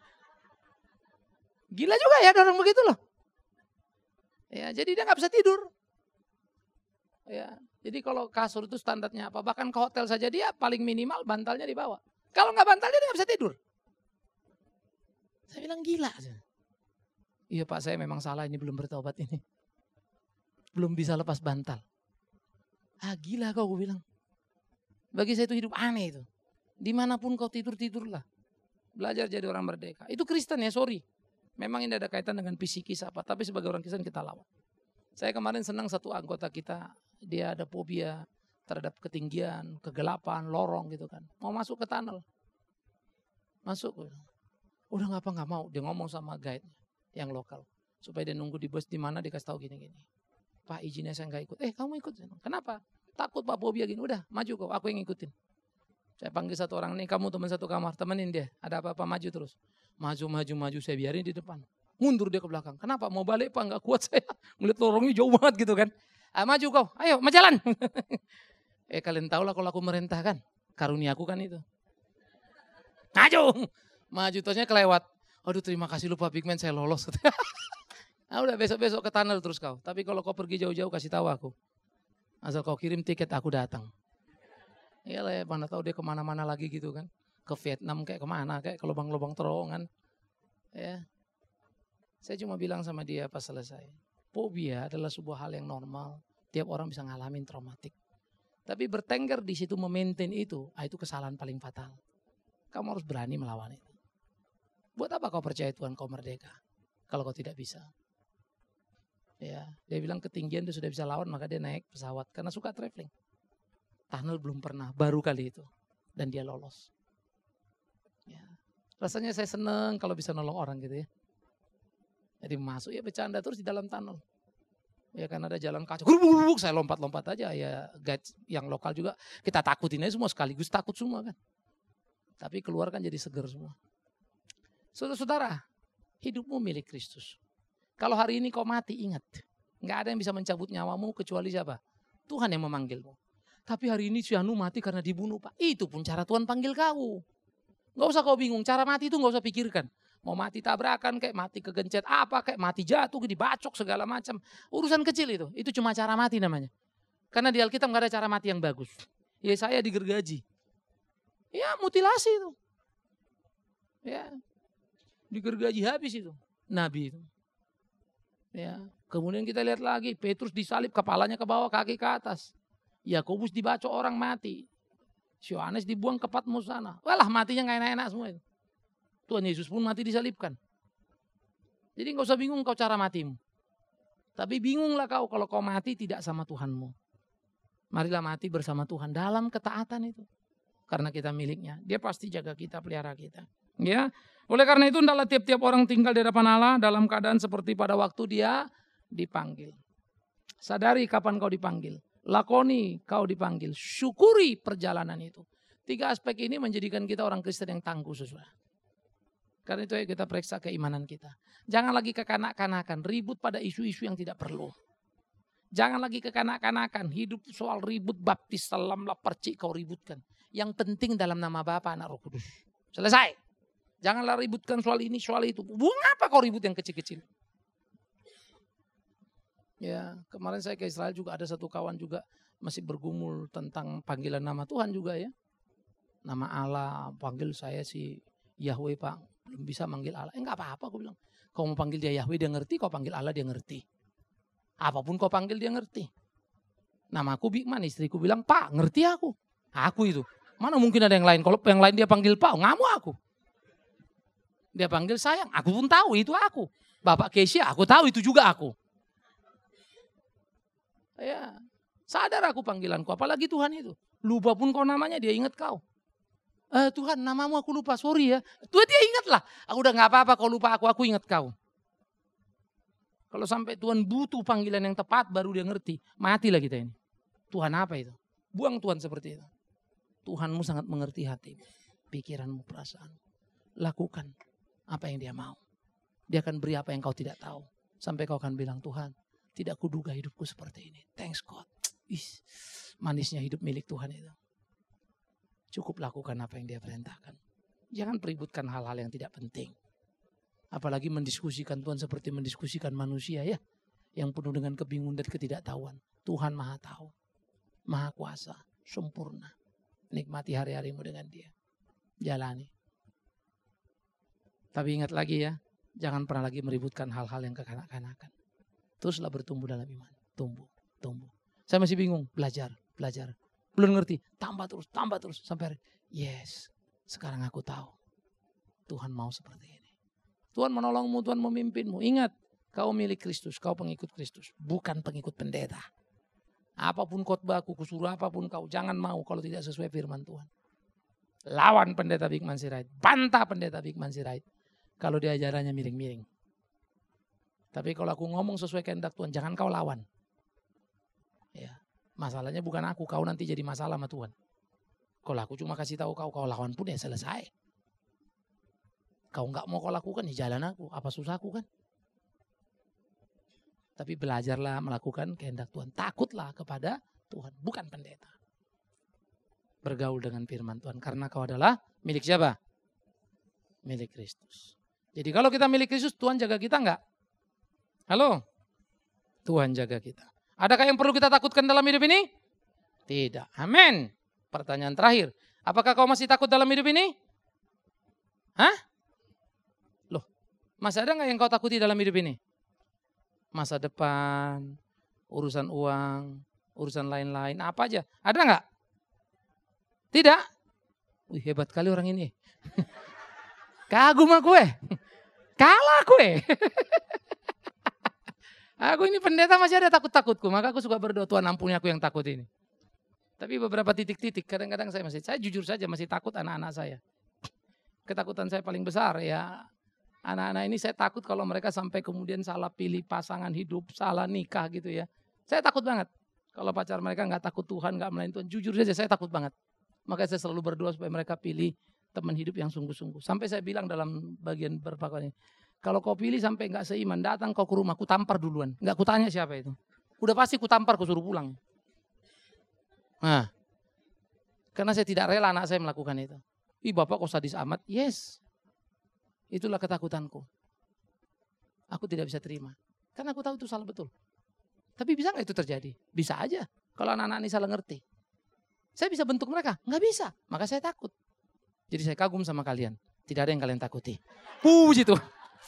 Gila juga ya ada orang begitu loh. Ya, jadi dia gak bisa tidur. Ya, jadi kalau kasur itu standarnya apa. Bahkan ke hotel saja dia paling minimal bantalnya dibawa. Kalau gak bantalnya dia gak bisa tidur. Saya bilang gila. Iya Pak saya memang salah ini belum bertobat ini. Belum bisa lepas bantal. Ah gila kau gue bilang. Bagi saya itu hidup aneh itu. Dimanapun kau tidur-tidurlah. Belajar jadi orang merdeka. Itu Kristen ya sorry. Memang ini ada kaitan dengan psikis apa. Tapi sebagai orang Kristen kita lawan. Saya kemarin senang satu anggota kita. Dia ada fobia terhadap ketinggian, kegelapan, lorong gitu kan. Mau masuk ke tunnel. Masuk. Udah ngapa nggak mau. Dia ngomong sama guide yang lokal. Supaya dia nunggu di bus di mana dia kasih tahu gini-gini. Pak izinnya saya nggak ikut. Eh kamu ikut. Kenapa? Takut Pak fobia gini. Udah maju kau. Aku yang ngikutin. Saya panggil satu orang nih. Kamu teman satu kamar. Temenin dia. Ada apa-apa maju terus. Maju, maju, maju. Saya biarin di depan. Mundur dia ke belakang. Kenapa? Mau balik Pak? Nggak kuat saya. Ngeliat lorongnya jauh banget gitu kan. Ah, maju kau. Ayo mau jalan. eh kalian tahu lah kalau aku merintah kan. Karunia aku kan itu. Maju. Maju terusnya kelewat. Aduh terima kasih lupa Big Man saya lolos. Nah udah besok-besok ke tunnel terus kau. Tapi kalau kau pergi jauh-jauh kasih tahu aku. Asal kau kirim tiket aku datang. Iyalah mana tahu dia kemana-mana lagi gitu kan. Ke Vietnam kayak kemana kayak ke lubang-lubang terowongan. Ya. Saya cuma bilang sama dia pas selesai. Fobia adalah sebuah hal yang normal. Tiap orang bisa ngalamin traumatik. Tapi bertengger di situ memaintain itu. Ah, itu kesalahan paling fatal. Kamu harus berani melawan itu. Buat apa kau percaya Tuhan kau merdeka. Kalau kau tidak bisa. Ya, dia bilang ketinggian dia sudah bisa lawan maka dia naik pesawat karena suka traveling. Tunnel belum pernah, baru kali itu dan dia lolos. Ya, rasanya saya seneng kalau bisa nolong orang gitu ya. Jadi masuk ya bercanda terus di dalam tunnel. Ya kan ada jalan kaca, gurubuk saya lompat-lompat aja ya guide yang lokal juga kita takutin aja semua sekaligus takut semua kan. Tapi keluar kan jadi seger semua. Saudara-saudara, hidupmu milik Kristus. Kalau hari ini kau mati, ingat. Nggak ada yang bisa mencabut nyawamu kecuali siapa? Tuhan yang memanggilmu. Tapi hari ini si Anu mati karena dibunuh Pak. Itu pun cara Tuhan panggil kau. Nggak usah kau bingung. Cara mati itu nggak usah pikirkan. Mau mati tabrakan, kayak mati kegencet apa, kayak mati jatuh, dibacok segala macam. Urusan kecil itu. Itu cuma cara mati namanya. Karena di Alkitab nggak ada cara mati yang bagus. Ya saya digergaji. Ya mutilasi itu. Ya digergaji habis itu. Nabi itu. Ya, kemudian kita lihat lagi Petrus disalib kepalanya ke bawah kaki ke atas. Yakobus dibacok orang mati. Yohanes dibuang ke Patmos sana. Walah matinya nggak enak-enak semua itu. Tuhan Yesus pun mati disalibkan. Jadi nggak usah bingung kau cara matimu. Tapi bingunglah kau kalau kau mati tidak sama Tuhanmu. Marilah mati bersama Tuhan dalam ketaatan itu. Karena kita miliknya. Dia pasti jaga kita, pelihara kita. Ya, oleh karena itu hendaklah tiap-tiap orang tinggal di hadapan Allah dalam keadaan seperti pada waktu dia dipanggil. Sadari kapan kau dipanggil. Lakoni kau dipanggil. Syukuri perjalanan itu. Tiga aspek ini menjadikan kita orang Kristen yang tangguh saudara. Karena itu kita periksa keimanan kita. Jangan lagi kekanak-kanakan, ribut pada isu-isu yang tidak perlu. Jangan lagi kekanak-kanakan, hidup soal ribut baptis, salam, percik kau ributkan. Yang penting dalam nama Bapa, Anak, Roh Kudus. Selesai. Janganlah ributkan soal ini, soal itu. Buang apa kau ribut yang kecil-kecil? Ya, kemarin saya ke Israel juga ada satu kawan juga masih bergumul tentang panggilan nama Tuhan juga ya. Nama Allah, panggil saya si Yahweh Pak. Belum bisa manggil Allah. Eh enggak apa-apa aku bilang. Kau mau panggil dia Yahweh dia ngerti, kau panggil Allah dia ngerti. Apapun kau panggil dia ngerti. Namaku Bigman, istriku bilang Pak, ngerti aku. Aku itu. Mana mungkin ada yang lain. Kalau yang lain dia panggil Pak, ngamuk aku. Dia panggil sayang, aku pun tahu itu aku. Bapak Kesia, aku tahu itu juga aku. Ya, sadar aku panggilanku, apalagi Tuhan itu. Lupa pun kau namanya, dia ingat kau. Eh, Tuhan, namamu aku lupa, sorry ya. Tuhan dia ingat lah. Aku udah gak apa-apa kau lupa aku, aku ingat kau. Kalau sampai Tuhan butuh panggilan yang tepat, baru dia ngerti. Matilah kita ini. Tuhan apa itu? Buang Tuhan seperti itu. Tuhanmu sangat mengerti hatimu, pikiranmu, perasaan. Lakukan apa yang dia mau. Dia akan beri apa yang kau tidak tahu. Sampai kau akan bilang, Tuhan, tidak kuduga hidupku seperti ini. Thanks God. Ih, manisnya hidup milik Tuhan itu. Cukup lakukan apa yang dia perintahkan. Jangan peributkan hal-hal yang tidak penting. Apalagi mendiskusikan Tuhan seperti mendiskusikan manusia ya. Yang penuh dengan kebingungan dan ketidaktahuan. Tuhan maha tahu. Maha kuasa. Sempurna. Nikmati hari-harimu dengan dia. Jalani. Tapi ingat lagi ya. Jangan pernah lagi meributkan hal-hal yang kekanak-kanakan. Teruslah bertumbuh dalam iman. Tumbuh. Tumbuh. Saya masih bingung. Belajar. Belajar. Belum ngerti. Tambah terus. Tambah terus. Sampai hari. Yes. Sekarang aku tahu. Tuhan mau seperti ini. Tuhan menolongmu, Tuhan memimpinmu. Ingat, kau milik Kristus, kau pengikut Kristus. Bukan pengikut pendeta. Apapun khotbahku, kusuruh apapun kau, jangan mau kalau tidak sesuai firman Tuhan. Lawan pendeta Bikman Sirait. Bantah pendeta Bikman Sirait. Kalau dia ajarannya miring-miring. Tapi kalau aku ngomong sesuai kehendak Tuhan, jangan kau lawan. Ya, masalahnya bukan aku, kau nanti jadi masalah sama Tuhan. Kalau aku cuma kasih tahu kau, kau lawan pun ya selesai. Kau nggak mau kau lakukan, ya jalan aku. Apa susahku kan? Tapi belajarlah melakukan kehendak Tuhan. Takutlah kepada Tuhan, bukan pendeta. Bergaul dengan firman Tuhan. Karena kau adalah milik siapa? Milik Kristus. Jadi kalau kita milik Kristus, Tuhan jaga kita enggak? Halo? Tuhan jaga kita. Adakah yang perlu kita takutkan dalam hidup ini? Tidak. Amin. Pertanyaan terakhir. Apakah kau masih takut dalam hidup ini? Hah? Loh, masih ada enggak yang kau takuti dalam hidup ini? Masa depan, urusan uang, urusan lain-lain, apa aja. Ada enggak? Tidak? Wih, hebat kali orang ini. Kagum aku eh. Kalah aku eh. Aku ini pendeta masih ada takut-takutku. Maka aku suka berdoa, Tuhan ampuni aku yang takut ini. Tapi beberapa titik-titik kadang-kadang saya masih, saya jujur saja masih takut anak-anak saya. Ketakutan saya paling besar ya. Anak-anak ini saya takut kalau mereka sampai kemudian salah pilih pasangan hidup, salah nikah gitu ya. Saya takut banget. Kalau pacar mereka gak takut Tuhan, gak melayani Tuhan. Jujur saja saya takut banget. Makanya saya selalu berdoa supaya mereka pilih teman hidup yang sungguh-sungguh. Sampai saya bilang dalam bagian berpakaian ini, kalau kau pilih sampai nggak seiman, datang kau ke rumah, ku tampar duluan. Nggak ku tanya siapa itu. Udah pasti ku tampar, ku suruh pulang. Nah, karena saya tidak rela anak saya melakukan itu. Ih bapak kok sadis amat? Yes. Itulah ketakutanku. Aku tidak bisa terima. Karena aku tahu itu salah betul. Tapi bisa nggak itu terjadi? Bisa aja. Kalau anak-anak ini salah ngerti. Saya bisa bentuk mereka? Nggak bisa. Maka saya takut. Jadi saya kagum sama kalian. Tidak ada yang kalian takuti. Puji Tuhan.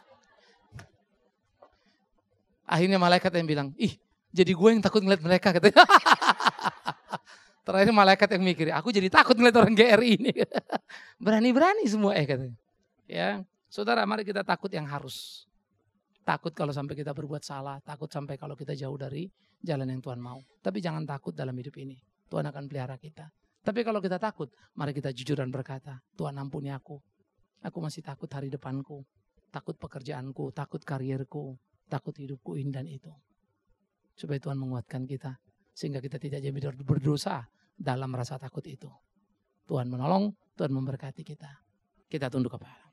Akhirnya malaikat yang bilang, ih jadi gue yang takut ngeliat mereka. Katanya. Terakhir malaikat yang mikir, aku jadi takut ngeliat orang G R I ini. Berani-berani semua eh katanya. Ya, saudara mari kita takut yang harus. Takut kalau sampai kita berbuat salah. Takut sampai kalau kita jauh dari jalan yang Tuhan mau. Tapi jangan takut dalam hidup ini. Tuhan akan pelihara kita. Tapi kalau kita takut, mari kita jujur dan berkata, Tuhan ampuni aku. Aku masih takut hari depanku. Takut pekerjaanku, takut karierku, takut hidupku ini dan itu. Supaya Tuhan menguatkan kita. Sehingga kita tidak jadi berdosa dalam rasa takut itu. Tuhan menolong, Tuhan memberkati kita. Kita tunduk kepala.